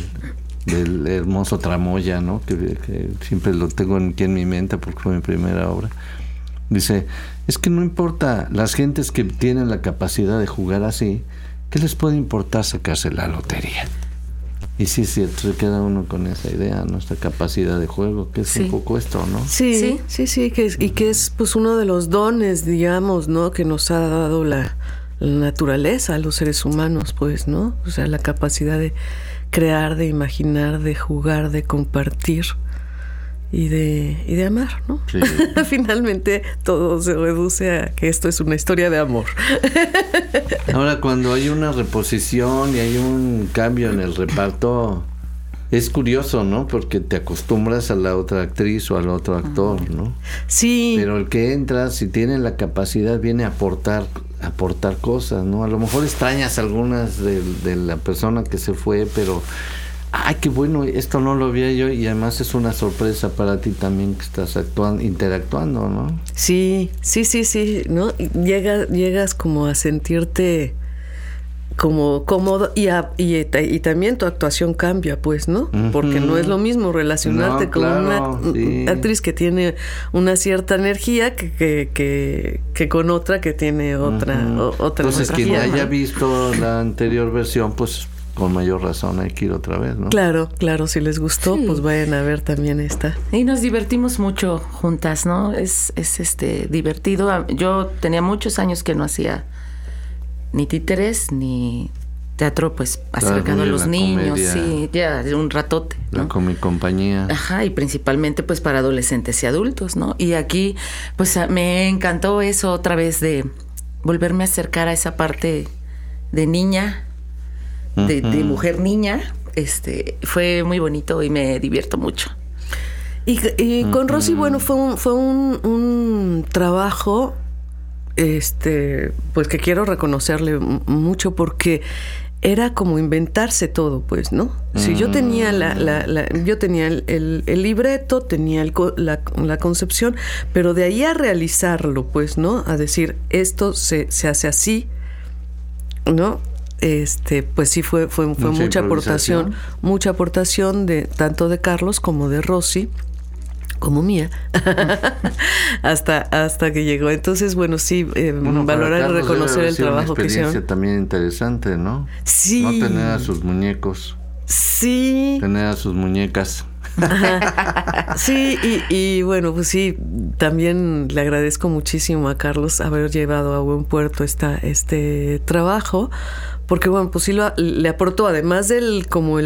hermoso Tramoya, ¿no? Que siempre lo tengo aquí en mi mente porque fue mi primera obra. Dice, es que no importa las gentes que tienen la capacidad de jugar así, ¿qué les puede importar sacarse la lotería? Y sí, se queda uno con esa idea, nuestra capacidad de juego, que es un poco esto, ¿no? Sí, que es pues uno de los dones, digamos, ¿no? Que nos ha dado la naturaleza a los seres humanos, pues, ¿no? O sea, la capacidad de crear, de imaginar, de jugar, de compartir y de amar, ¿no? Sí. Finalmente todo se reduce a que esto es una historia de amor. Ahora, cuando hay una reposición y hay un cambio en el reparto, es curioso, ¿no? Porque te acostumbras a la otra actriz o al otro actor, ¿no? Sí. Pero el que entra, si tiene la capacidad, viene a aportar cosas, ¿no? A lo mejor extrañas algunas de la persona que se fue, pero ay, qué bueno, esto no lo vi yo, y además es una sorpresa para ti también que estás interactuando, ¿no? Sí, ¿no? Llegas como a sentirte como cómodo y también tu actuación cambia, pues, ¿no? Porque no es lo mismo relacionarte con una actriz que tiene una cierta energía que con otra que tiene otra Entonces, energía. quien haya visto la anterior versión, pues con mayor razón hay que ir otra vez, ¿no? Claro, si les gustó, pues vayan a ver también esta. Y nos divertimos mucho juntas, ¿no? Es divertido. Yo tenía muchos años que no hacía ni títeres ni teatro pues acercado a los niños, comedia, sí, ya de un ratote, ¿no? La Comicompañía. Ajá, y principalmente pues para adolescentes y adultos, ¿no? Y aquí pues me encantó eso otra vez de volverme a acercar a esa parte de niña, de mujer niña. Fue muy bonito y me divierto mucho. Y con Rosy, bueno, fue un trabajo pues que quiero reconocerle mucho, porque era como inventarse todo, pues, ¿no? Si yo tenía yo tenía el libreto, tenía la concepción, pero de ahí a realizarlo, pues, ¿no? A decir, esto se hace así, ¿no? Pues sí fue mucha aportación de tanto de Carlos como de Rosy, como mía, hasta que llegó. Entonces, bueno, sí, valorar y reconocer el trabajo que hicieron. Una experiencia también interesante, ¿no? Sí. No tener a sus muñecos. Sí. Tener a sus muñecas. Ajá. Sí, y bueno, pues sí, también le agradezco muchísimo a Carlos haber llevado a buen puerto este trabajo, porque bueno, pues sí le aportó, además del como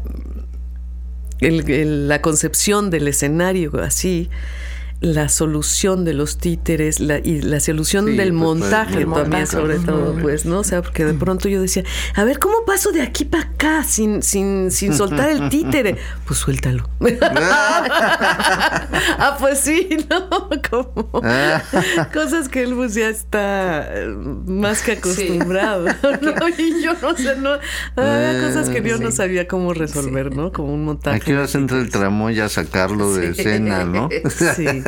la concepción del escenario así, la solución de los títeres y la solución del montaje también, sobre todo, pues, ¿no? O sea, porque de pronto yo decía, a ver, ¿cómo paso de aquí para acá sin soltar el títere? Pues suéltalo. Pues sí, ¿no? Como cosas que él pues ya está más que acostumbrado, ¿no? Y yo no sé, había cosas que yo no sabía cómo resolver, ¿no? Como un montaje. Aquí vas a entrar el tramoya a sacarlo de escena, ¿no? Sí.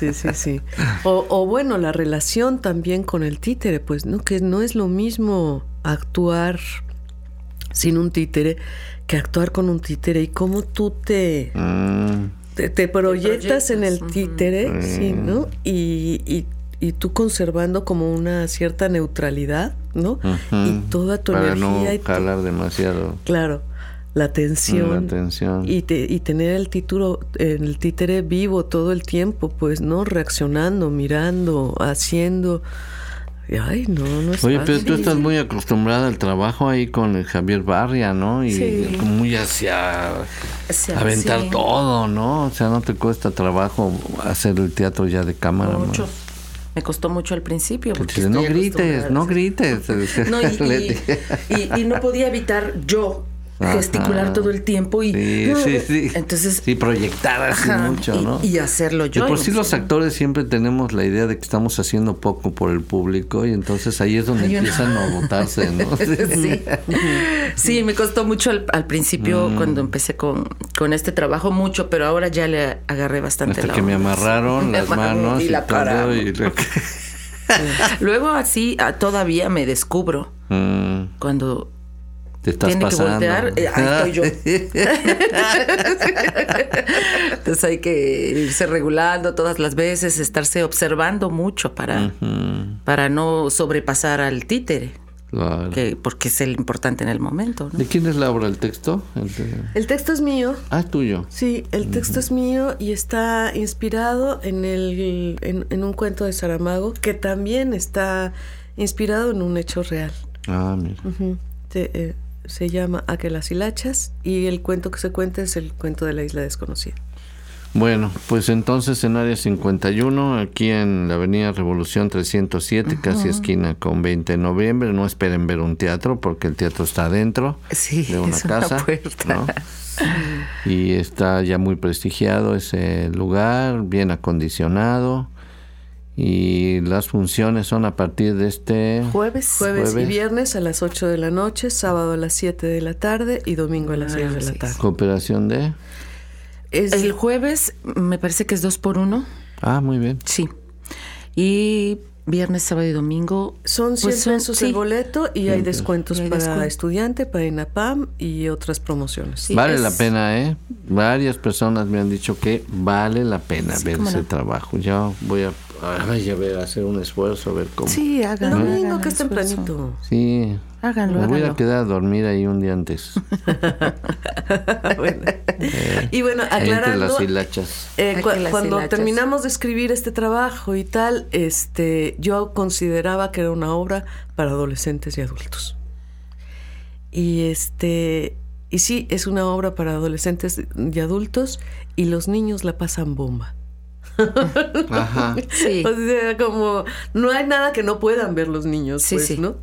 O bueno, la relación también con el títere, pues, ¿no? Que no es lo mismo actuar sin un títere que actuar con un títere, y cómo tú te proyectas en el títere, sí, ¿no? Y tú conservando como una cierta neutralidad, ¿no? Y toda tu energía. Para no jalar demasiado. Claro. La tensión. Y tener el títere vivo todo el tiempo, pues, ¿no? Reaccionando, mirando, haciendo. Ay, no es Oye, fácil. pero tú estás muy acostumbrada al trabajo ahí con el Javier Barria, ¿no? Y sí, muy hacia aventar todo, ¿no? O sea, no te cuesta trabajo hacer el teatro ya de cámara. Mucho. ¿No? Me costó mucho al principio. Porque no grites. No, y no podía evitar yo gesticular todo el tiempo y sí. Entonces proyectar así mucho, ¿no? Y hacerlo yo. Y por sí los actores siempre tenemos la idea de que estamos haciendo poco por el público, y entonces ahí es donde empiezan a botarse, ¿no? Sí, me costó mucho al principio cuando empecé con este trabajo, mucho, pero ahora ya le agarré bastante hasta que me amarraron las manos y la cara. Luego así todavía me descubro cuando te estás tiene pasando. Que voltear, ahí estoy yo. Entonces hay que irse regulando todas las veces, estarse observando mucho para no sobrepasar al títere. Claro. Porque es el importante en el momento, ¿no? ¿De quién es la obra, el texto? El texto es mío. Ah, es tuyo. Sí, el texto es mío y está inspirado en un cuento de Saramago, que también está inspirado en un hecho real. Ah, mira. Se llama Aquelas hilachas, y el cuento que se cuenta es el cuento de la isla desconocida. Bueno, pues entonces en Área 51, aquí en la Avenida Revolución 307, casi esquina con 20 de noviembre. No esperen ver un teatro, porque el teatro está adentro de una casa, una puerta, ¿no? Y está ya muy prestigiado ese lugar, bien acondicionado. Y las funciones son a partir de este jueves y viernes a las 8 de la noche, sábado a las 7 de la tarde y domingo a las 6 de la tarde. ¿Cooperación de? El jueves me parece que es 2x1. Ah, muy bien. Sí. Y viernes, sábado y domingo son 100 pesos el boleto, y hay descuentos para estudiante, para INAPAM y otras promociones. Sí, vale la pena, ¿eh? Varias personas me han dicho que vale la pena ver ese trabajo. Ya voy a hacer un esfuerzo, a ver cómo. Sí, háganlo. El domingo, que es tempranito. Sí. Háganlo. Me voy a quedar a dormir ahí un día antes. Bueno. Y bueno, aclarando, entre las hilachas. Cuando terminamos de escribir este trabajo y tal, yo consideraba que era una obra para adolescentes y adultos. Y y sí, es una obra para adolescentes y adultos, y los niños la pasan bomba. Ajá. Sí. O sea, como no hay nada que no puedan ver los niños, Sí, pues, sí. ¿no?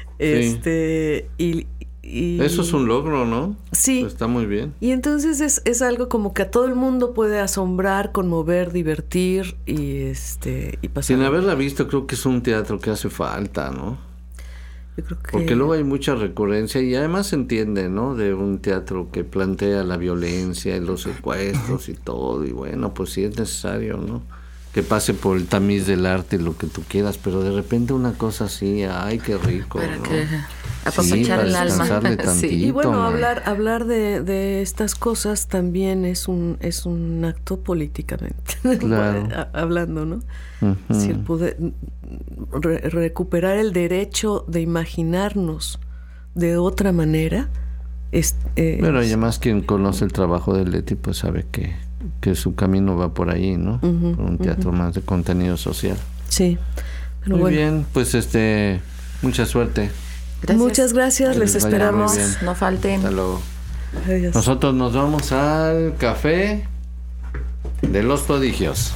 Y eso es un logro, ¿no? Sí. Está muy bien. Y entonces es algo como que a todo el mundo puede asombrar, conmover, divertir y pasar. Sin haberla visto, creo que es un teatro que hace falta, ¿no? Yo creo que... Porque luego hay mucha recurrencia y además se entiende, ¿no? De un teatro que plantea la violencia y los secuestros y todo. Y bueno, pues sí es necesario, ¿no? Que pase por el tamiz del arte y lo que tú quieras, pero de repente una cosa así, ay, qué rico, Para ¿no? que Sí, apapachar para el alma. descansarle Sí. tantito. Y bueno, ¿no? hablar de estas cosas también es un acto políticamente, Claro. hablando, ¿no? Ujú. Si el poder recuperar el derecho de imaginarnos de otra manera Pero además quien conoce el trabajo de Leti pues sabe que su camino va por ahí, ¿no? Ujú, por un teatro más de contenido social. sí, pero Muy bueno. bien, pues mucha suerte. Gracias. Muchas gracias, Que les les vaya esperamos. muy bien. No falten. Hasta luego. Adiós. Nosotros nos vamos al café de los prodigios.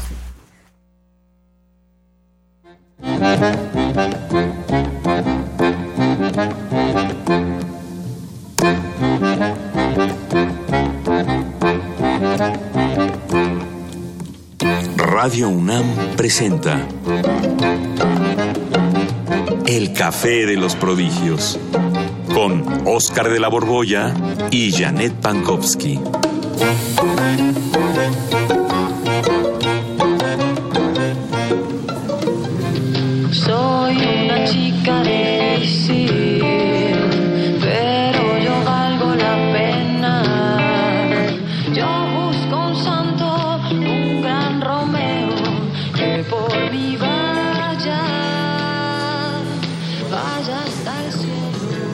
Radio UNAM presenta El Café de los Prodigios con Óscar de la Borbolla y Janet Pankowski. Soy una chica difícil, pero yo valgo la pena. Yo busco un santo, un gran Romeo, que por mí vaya hasta el cielo.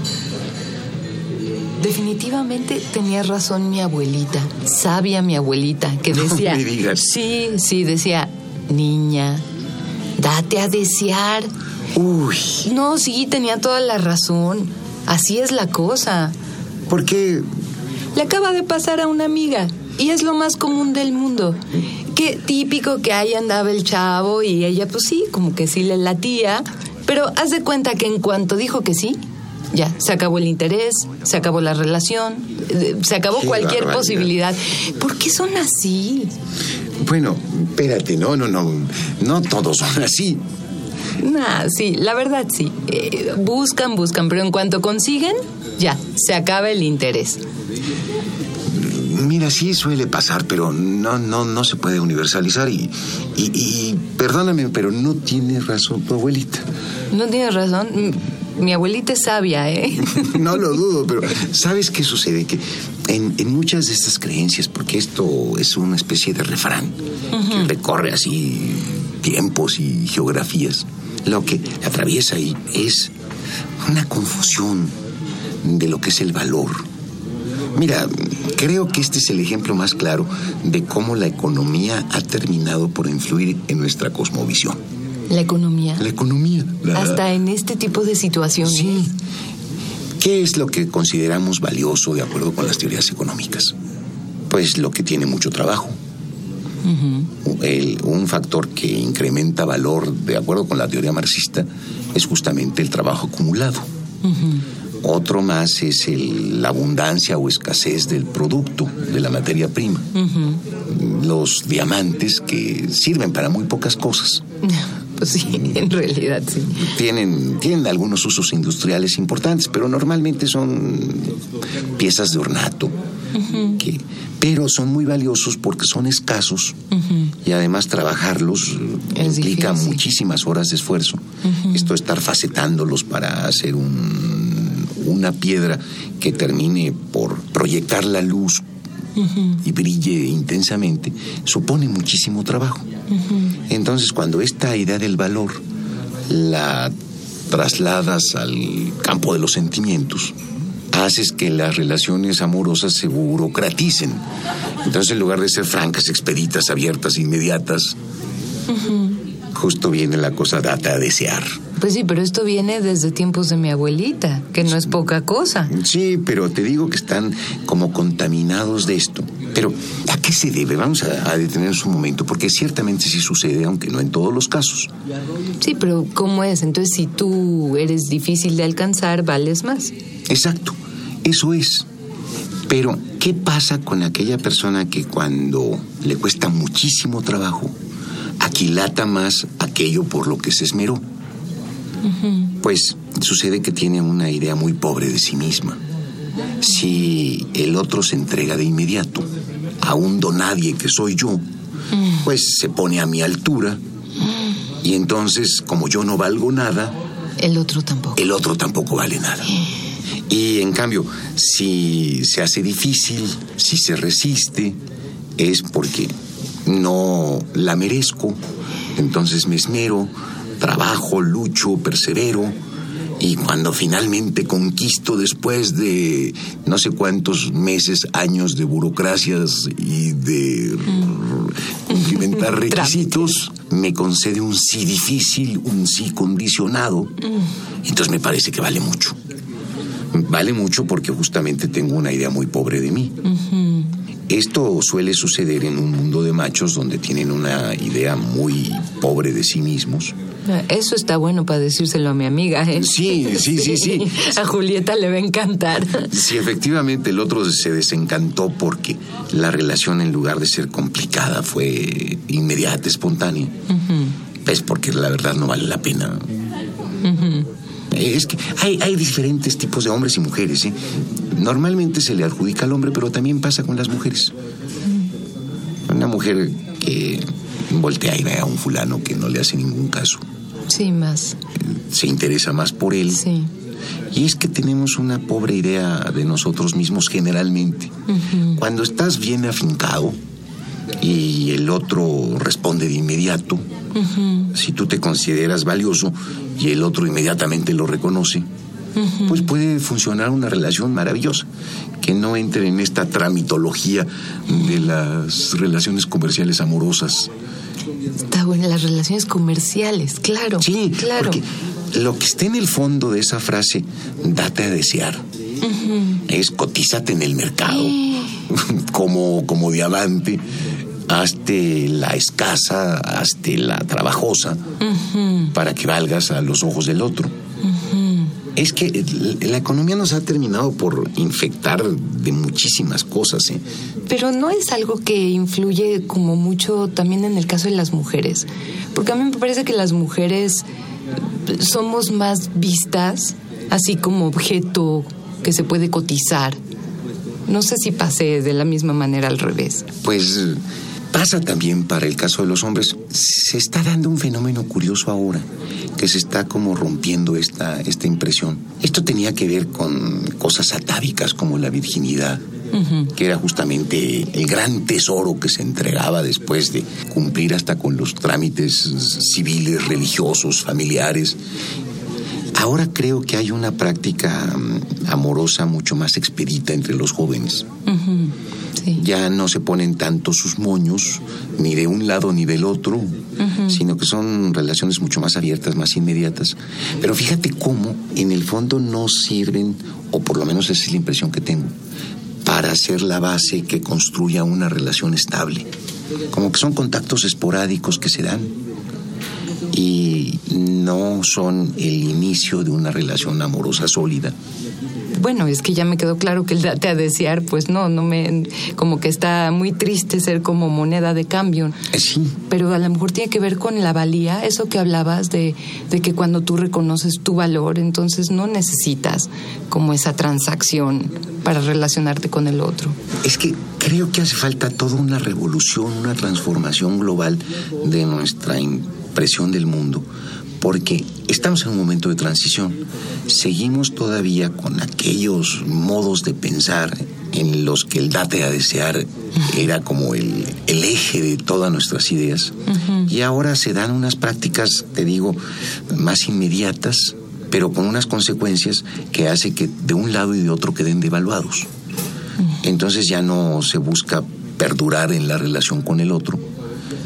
Definitivamente tenía razón mi abuelita, sabia mi abuelita, que decía... No me digas. Sí, decía, niña, date a desear. Uy, No, sí, tenía toda la razón. Así es la cosa. ¿por qué? Le acaba de pasar a una amiga y es lo más común del mundo. Qué típico que ahí andaba el chavo y ella pues sí, como que sí le latía, pero haz de cuenta que en cuanto dijo que sí, ya, se acabó el interés, se acabó la relación, se acabó Qué cualquier barbaridad. posibilidad. ¿Por qué son así? Bueno, espérate, no todos son así. Nah, sí, la verdad sí. Buscan, pero en cuanto consiguen, ya, se acaba el interés. Mira, sí suele pasar, pero no se puede universalizar y perdóname, pero no tiene razón tu abuelita. No tienes razón. Mi abuelita es sabia, ¿eh? No lo dudo, pero ¿sabes qué sucede? Que en muchas de estas creencias, porque esto es una especie de refrán que recorre así tiempos y geografías, lo que atraviesa ahí es una confusión de lo que es el valor. Mira, creo que este es el ejemplo más claro de cómo la economía ha terminado por influir en nuestra cosmovisión. La economía. La economía. Hasta en este tipo de situaciones. Sí. ¿Qué es lo que consideramos valioso de acuerdo con las teorías económicas? Pues lo que tiene mucho trabajo. Un factor que incrementa valor de acuerdo con la teoría marxista es justamente el trabajo acumulado. Otro más es la abundancia o escasez del producto, de la materia prima. Los diamantes que sirven para muy pocas cosas. Pues sí, en realidad sí. Tienen algunos usos industriales importantes, pero normalmente son piezas de ornato, pero son muy valiosos porque son escasos y además trabajarlos implica muchísimas horas de esfuerzo. Esto estar facetándolos para hacer una piedra que termine por proyectar la luz y brille intensamente, supone muchísimo trabajo. Entonces, cuando esta idea del valor la trasladas al campo de los sentimientos, haces que las relaciones amorosas se burocraticen. Entonces, en lugar de ser francas, expeditas, abiertas, inmediatas, justo viene la cosa data a desear. Pues sí, pero esto viene desde tiempos de mi abuelita, que no es poca cosa. Sí, pero te digo que están como contaminados de esto. Pero, ¿a qué se debe? Vamos a detenernos un momento, porque ciertamente sí sucede, aunque no en todos los casos. Sí, pero ¿cómo es? Entonces, si tú eres difícil de alcanzar, vales más. Exacto, eso es. Pero, ¿qué pasa con aquella persona que cuando le cuesta muchísimo trabajo, aquilata más aquello por lo que se esmeró? Pues sucede que tiene una idea muy pobre de sí misma. Si el otro se entrega de inmediato a un donadie que soy yo, pues se pone a mi altura, y entonces, como yo no valgo nada, el otro tampoco vale nada. Y en cambio, si se hace difícil, si se resiste, es porque no la merezco. Entonces me esmero, trabajo, lucho, persevero, y cuando finalmente conquisto, después de no sé cuántos meses, años de burocracias y de cumplimentar requisitos, me concede un sí difícil, un sí condicionado. Entonces me parece que vale mucho. Vale mucho porque justamente tengo una idea muy pobre de mí. Esto suele suceder en un mundo de machos donde tienen una idea muy pobre de sí mismos. Eso está bueno para decírselo a mi amiga, ¿eh? Sí. A Julieta le va a encantar. Sí, efectivamente, el otro se desencantó porque la relación, en lugar de ser complicada, fue inmediata, espontánea. Pues porque la verdad no vale la pena. Es que hay diferentes tipos de hombres y mujeres, ¿eh? Normalmente se le adjudica al hombre, pero también pasa con las mujeres. Una mujer que voltea y ve a un fulano que no le hace ningún caso. Sí, más. Se interesa más por él. Sí. Y es que tenemos una pobre idea de nosotros mismos generalmente. Cuando estás bien afincado y el otro responde de inmediato, si tú te consideras valioso y el otro inmediatamente lo reconoce, pues puede funcionar una relación maravillosa, que no entre en esta tramitología de las relaciones comerciales amorosas. Está bueno, las relaciones comerciales, claro. Sí, claro. Porque lo que está en el fondo de esa frase, date a desear, es cotízate en el mercado, como diamante. Hazte la escasa, hazte la trabajosa, para que valgas a los ojos del otro. Es que la economía nos ha terminado por infectar de muchísimas cosas, ¿eh? Pero no es algo que influye como mucho también en el caso de las mujeres. Porque a mí me parece que las mujeres somos más vistas así como objeto que se puede cotizar. No sé si pase de la misma manera al revés. Pues pasa también para el caso de los hombres. Se está dando un fenómeno curioso ahora, que se está como rompiendo esta impresión. Esto tenía que ver con cosas atávicas como la virginidad, que era justamente el gran tesoro que se entregaba después de cumplir hasta con los trámites civiles, religiosos, familiares. Ahora creo que hay una práctica amorosa mucho más expedita entre los jóvenes. Sí. Ya no se ponen tanto sus moños, ni de un lado ni del otro, sino que son relaciones mucho más abiertas, más inmediatas. Pero fíjate cómo en el fondo no sirven, o por lo menos esa es la impresión que tengo, para hacer la base que construya una relación estable. Como que son contactos esporádicos que se dan y no son el inicio de una relación amorosa sólida. Bueno, es que ya me quedó claro que el date a desear, pues como que está muy triste ser como moneda de cambio. Sí. Pero a lo mejor tiene que ver con la valía, eso que hablabas de que cuando tú reconoces tu valor, entonces no necesitas como esa transacción para relacionarte con el otro. Es que creo que hace falta toda una revolución, una transformación global de nuestra impresión del mundo, porque estamos en un momento de transición. Seguimos todavía con aquellos modos de pensar en los que el date a desear era como el eje de todas nuestras ideas. Y ahora se dan unas prácticas, te digo, más inmediatas, pero con unas consecuencias que hace que de un lado y de otro queden devaluados. Entonces ya no se busca perdurar en la relación con el otro,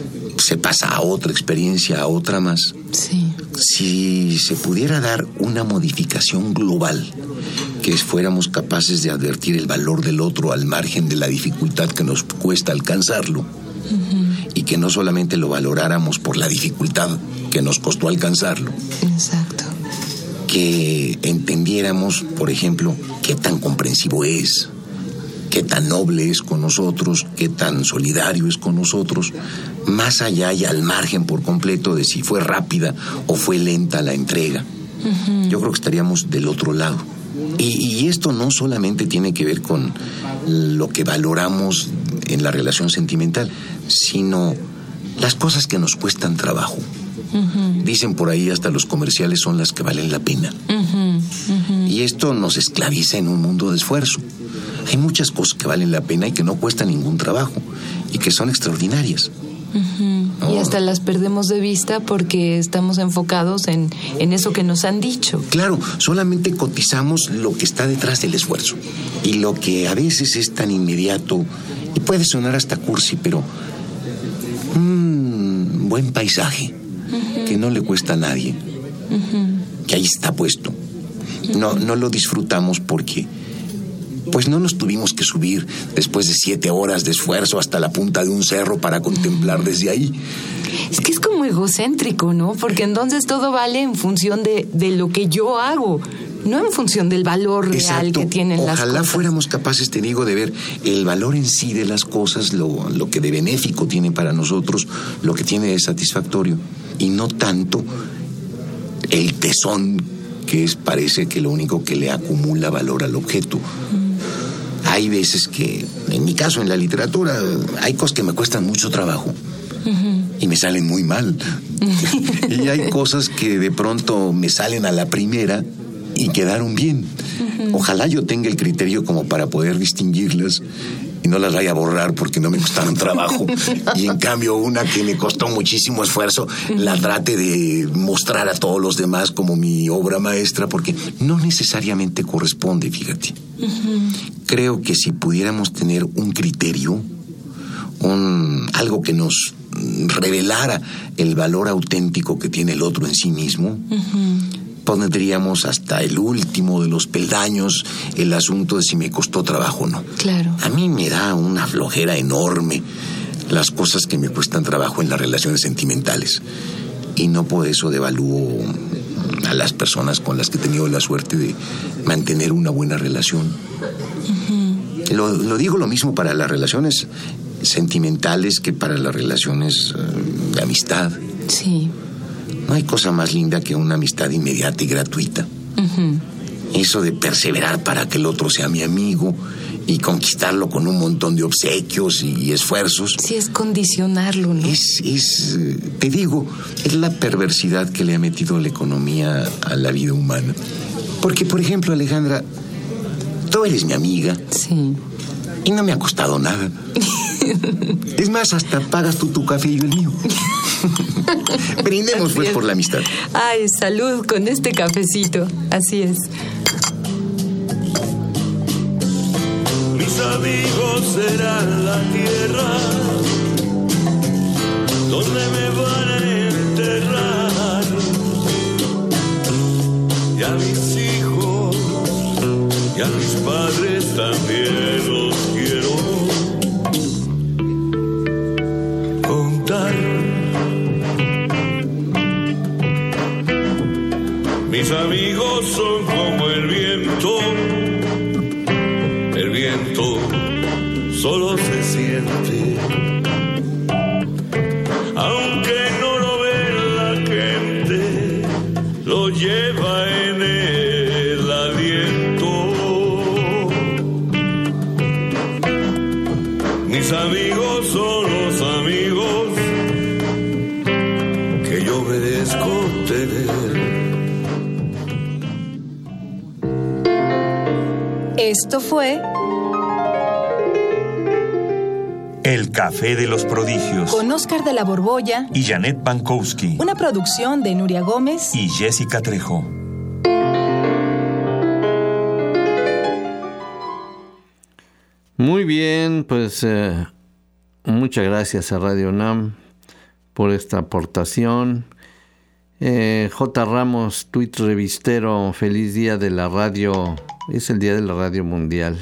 se pasa a otra experiencia, a otra más. Sí. Si se pudiera dar una modificación global, que fuéramos capaces de advertir el valor del otro al margen de la dificultad que nos cuesta alcanzarlo, y que no solamente lo valoráramos por la dificultad que nos costó alcanzarlo. Exacto. Que entendiéramos, por ejemplo, qué tan comprensivo es, qué tan noble es con nosotros, qué tan solidario es con nosotros, más allá y al margen por completo de si fue rápida o fue lenta la entrega. Yo creo que estaríamos del otro lado. Y esto no solamente tiene que ver con lo que valoramos en la relación sentimental, sino las cosas que nos cuestan trabajo. Dicen por ahí, hasta los comerciales son las que valen la pena. Y esto nos esclaviza en un mundo de esfuerzo. Hay muchas cosas que valen la pena y que no cuestan ningún trabajo y que son extraordinarias. Y hasta las perdemos de vista porque estamos enfocados en eso que nos han dicho. Claro, solamente cotizamos lo que está detrás del esfuerzo. Y lo que a veces es tan inmediato, y puede sonar hasta cursi, pero un buen paisaje que no le cuesta a nadie, que ahí está puesto. No lo disfrutamos porque pues no nos tuvimos que subir después de 7 horas de esfuerzo hasta la punta de un cerro para contemplar desde ahí. Es que es como egocéntrico, ¿no? Porque entonces todo vale en función de lo que yo hago, no en función del valor real que tienen las cosas. Ojalá fuéramos capaces, te digo, de ver el valor en sí de las cosas, lo que de benéfico tiene para nosotros, lo que tiene de satisfactorio, y no tanto el tesón que parece que lo único que le acumula valor al objeto. Hay veces que, en mi caso, en la literatura, hay cosas que me cuestan mucho trabajo y me salen muy mal. Y hay cosas que de pronto me salen a la primera y quedaron bien. Ojalá yo tenga el criterio como para poder distinguirlas y no las vaya a borrar porque no me costaron trabajo. Y en cambio, una que me costó muchísimo esfuerzo, la trate de mostrar a todos los demás como mi obra maestra, porque no necesariamente corresponde, fíjate. Creo que si pudiéramos tener un criterio, algo que nos revelara el valor auténtico que tiene el otro en sí mismo, pondríamos hasta el último de los peldaños el asunto de si me costó trabajo o no. Claro. A mí me da una flojera enorme las cosas que me cuestan trabajo en las relaciones sentimentales. Y no por eso devalúo a las personas con las que he tenido la suerte de mantener una buena relación. Lo digo lo mismo para las relaciones sentimentales que para las relaciones de amistad. Sí. No hay cosa más linda que una amistad inmediata y gratuita. Eso de perseverar para que el otro sea mi amigo y conquistarlo con un montón de obsequios y esfuerzos. Sí, es condicionarlo, ¿no? Te digo, es la perversidad que le ha metido la economía a la vida humana. Porque, por ejemplo, Alejandra, tú eres mi amiga. Sí. Y no me ha costado nada. Es más, hasta pagas tú tu café y yo el mío. Brindemos pues por la amistad. Ay, salud con este cafecito. Así es. Mis amigos serán la tierra donde me van a enterrar. Y a mis hijos y a mis padres también los quiero contar. Mis amigos son como el viento solo se siente, aunque no lo ve la gente, lo lleva en el aliento. Mis amigos son los amigos que yo merezco tener. Esto fue El Café de los Prodigios con Óscar de la Borbolla y Janet Pankowski, una producción de Nuria Gómez y Jessica Trejo. Muy bien, pues muchas gracias a Radio UNAM por esta aportación. J. Ramos, tuit revistero, feliz día de la radio. Es el día de la radio mundial.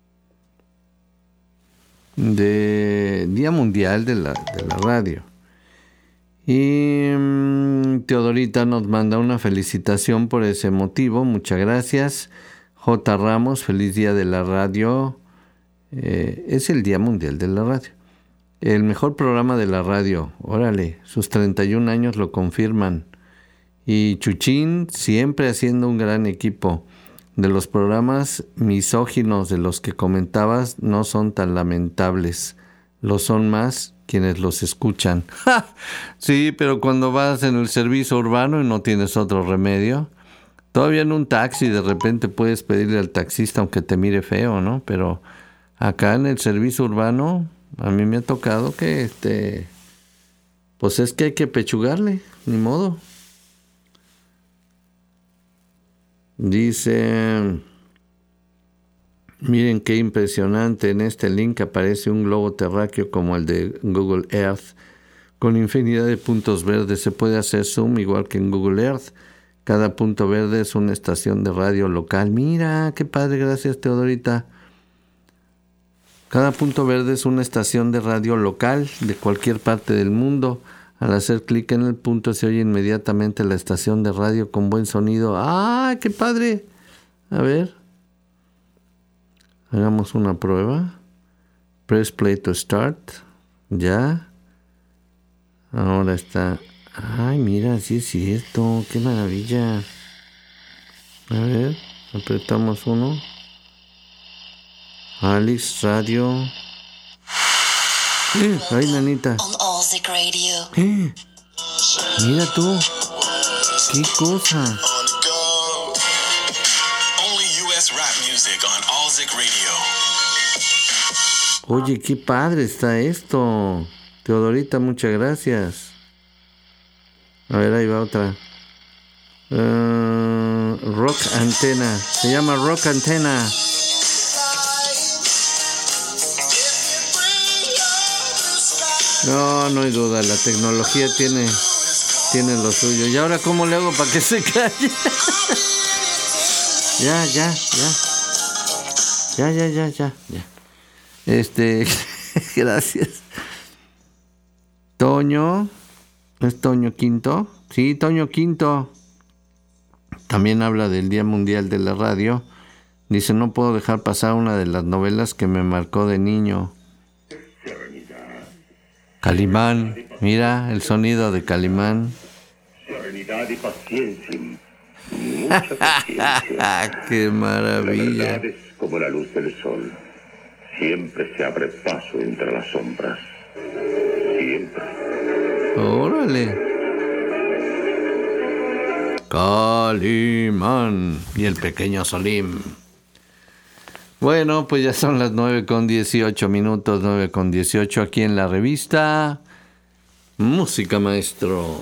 Día mundial de la radio. Y Teodorita nos manda una felicitación por ese motivo. Muchas gracias. J. Ramos, feliz día de la radio. Es el día mundial de la radio. El mejor programa de la radio. Órale, sus 31 años lo confirman. Y Chuchín siempre haciendo un gran equipo. De los programas misóginos de los que comentabas no son tan lamentables. Lo son más quienes los escuchan. Sí, pero cuando vas en el servicio urbano y no tienes otro remedio, todavía en un taxi de repente puedes pedirle al taxista aunque te mire feo, ¿no? Pero acá en el servicio urbano a mí me ha tocado que pues es que hay que pechugarle, ni modo. Dice, miren qué impresionante, en este link aparece un globo terráqueo como el de Google Earth, con infinidad de puntos verdes. Se puede hacer zoom igual que en Google Earth. Cada punto verde es una estación de radio local. Mira, qué padre, gracias Teodorita. Cada punto verde es una estación de radio local de cualquier parte del mundo. Al hacer clic en el punto se oye inmediatamente la estación de radio con buen sonido. ¡Ah, qué padre! A ver. Hagamos una prueba. Press play to start. Ya. Ahora está. Ay, mira, sí es cierto. ¡Qué maravilla! A ver, apretamos uno. Alex Radio. Ay, nanita. Mira tú. Qué cosa. Oye, qué padre está esto. Teodorita, muchas gracias. A ver, ahí va otra. Rock Antena. Se llama Rock Antena. No hay duda, la tecnología tiene lo suyo. ¿Y ahora cómo le hago para que se calle? Ya. Gracias. Toño, ¿es Toño Quinto? Sí, Toño Quinto. También habla del Día Mundial de la Radio. Dice, no puedo dejar pasar una de las novelas que me marcó de niño. Calimán, mira el sonido de Calimán. Serenidad y paciencia. Mucha paciencia. ¡Qué maravilla! La verdad es como la luz del sol. Siempre se abre paso entre las sombras. Siempre. ¡Órale! Calimán y el pequeño Solim. Bueno, pues ya son las 9:18 minutos, 9:18 aquí en la revista Música Maestro.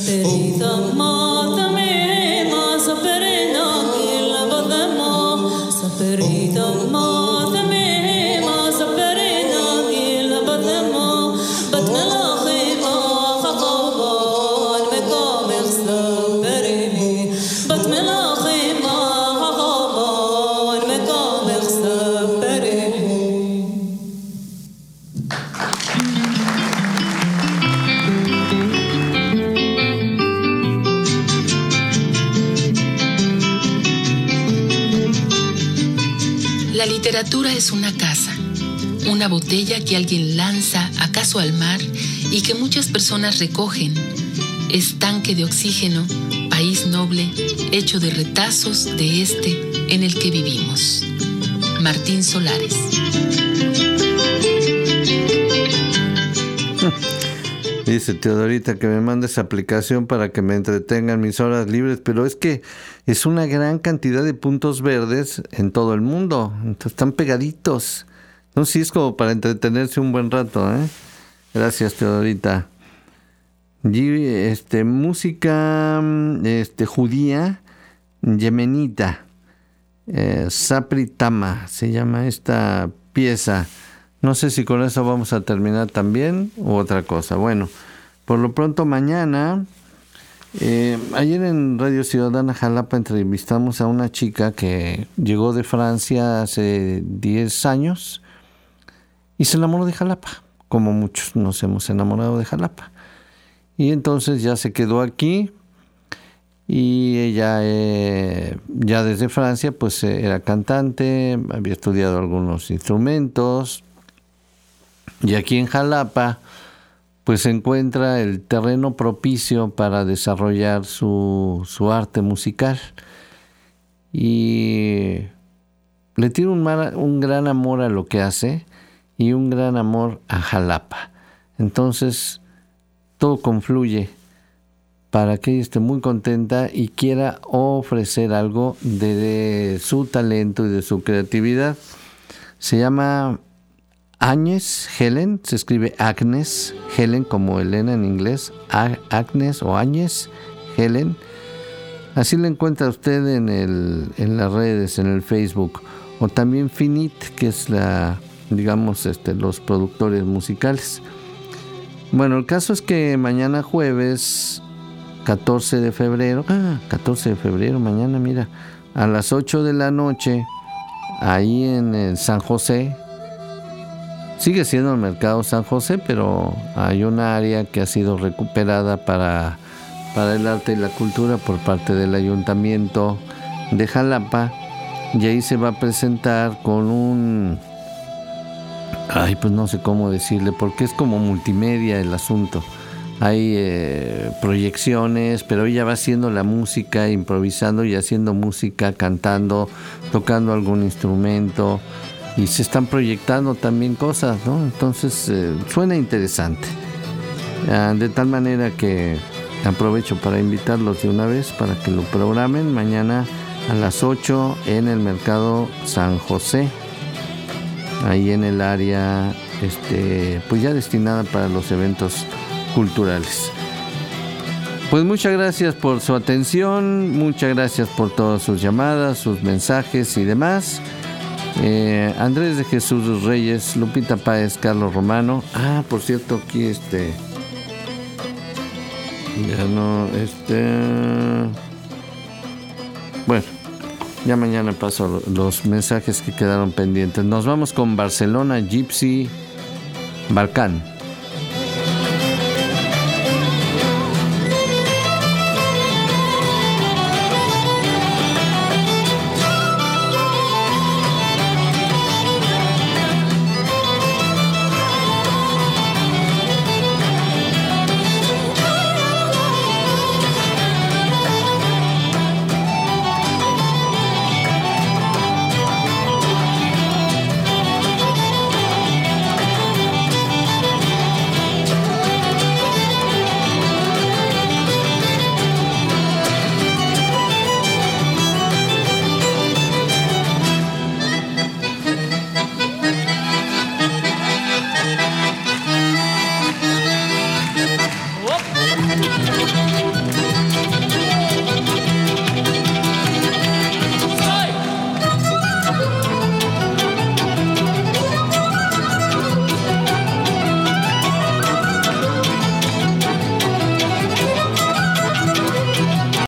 La literatura es una casa, una botella que alguien lanza acaso al mar y que muchas personas recogen. Es tanque de oxígeno, país noble, hecho de retazos de este en el que vivimos. Martín Solares. Dice Teodorita que me mande esa aplicación para que me entretengan mis horas libres, pero es que es una gran cantidad de puntos verdes en todo el mundo, entonces están pegaditos. No, sí es como para entretenerse un buen rato, ¿eh? Gracias, Teodorita. Y música judía yemenita, Sapri Tama se llama esta pieza. No sé si con eso vamos a terminar también u otra cosa. Bueno, por lo pronto mañana, ayer en Radio Ciudadana Jalapa entrevistamos a una chica que llegó de Francia hace 10 años y se enamoró de Jalapa, como muchos nos hemos enamorado de Jalapa. Y entonces ya se quedó aquí y ella ya desde Francia pues era cantante, había estudiado algunos instrumentos. Y aquí en Jalapa, pues se encuentra el terreno propicio para desarrollar su arte musical. Y le tiene un gran amor a lo que hace y un gran amor a Jalapa. Entonces, todo confluye para que ella esté muy contenta y quiera ofrecer algo de su talento y de su creatividad. Se llama Agnes Helen, se escribe Agnes Helen como Elena en inglés, Agnes o Agnes Helen. Así la encuentra usted en las redes, en el Facebook, o también Finit, que es los productores musicales. Bueno, el caso es que mañana jueves 14 de febrero, mañana, mira, a las 8 de la noche, ahí en el San José. Sigue siendo el mercado San José, pero hay un área que ha sido recuperada para el arte y la cultura por parte del Ayuntamiento de Jalapa, y ahí se va a presentar con pues no sé cómo decirle, porque es como multimedia el asunto. Hay proyecciones, pero ella va haciendo la música, improvisando y haciendo música, cantando, tocando algún instrumento. Y se están proyectando también cosas, ¿no? Entonces suena interesante. De tal manera que aprovecho para invitarlos de una vez para que lo programen mañana a las 8 en el Mercado San José, ahí en el área pues ya destinada para los eventos culturales. Pues muchas gracias por su atención, muchas gracias por todas sus llamadas, sus mensajes y demás. Andrés de Jesús Reyes, Lupita Páez, Carlos Romano. Por cierto, aquí ya no, bueno, ya mañana paso los mensajes que quedaron pendientes. Nos vamos con Barcelona Gypsy Balcán.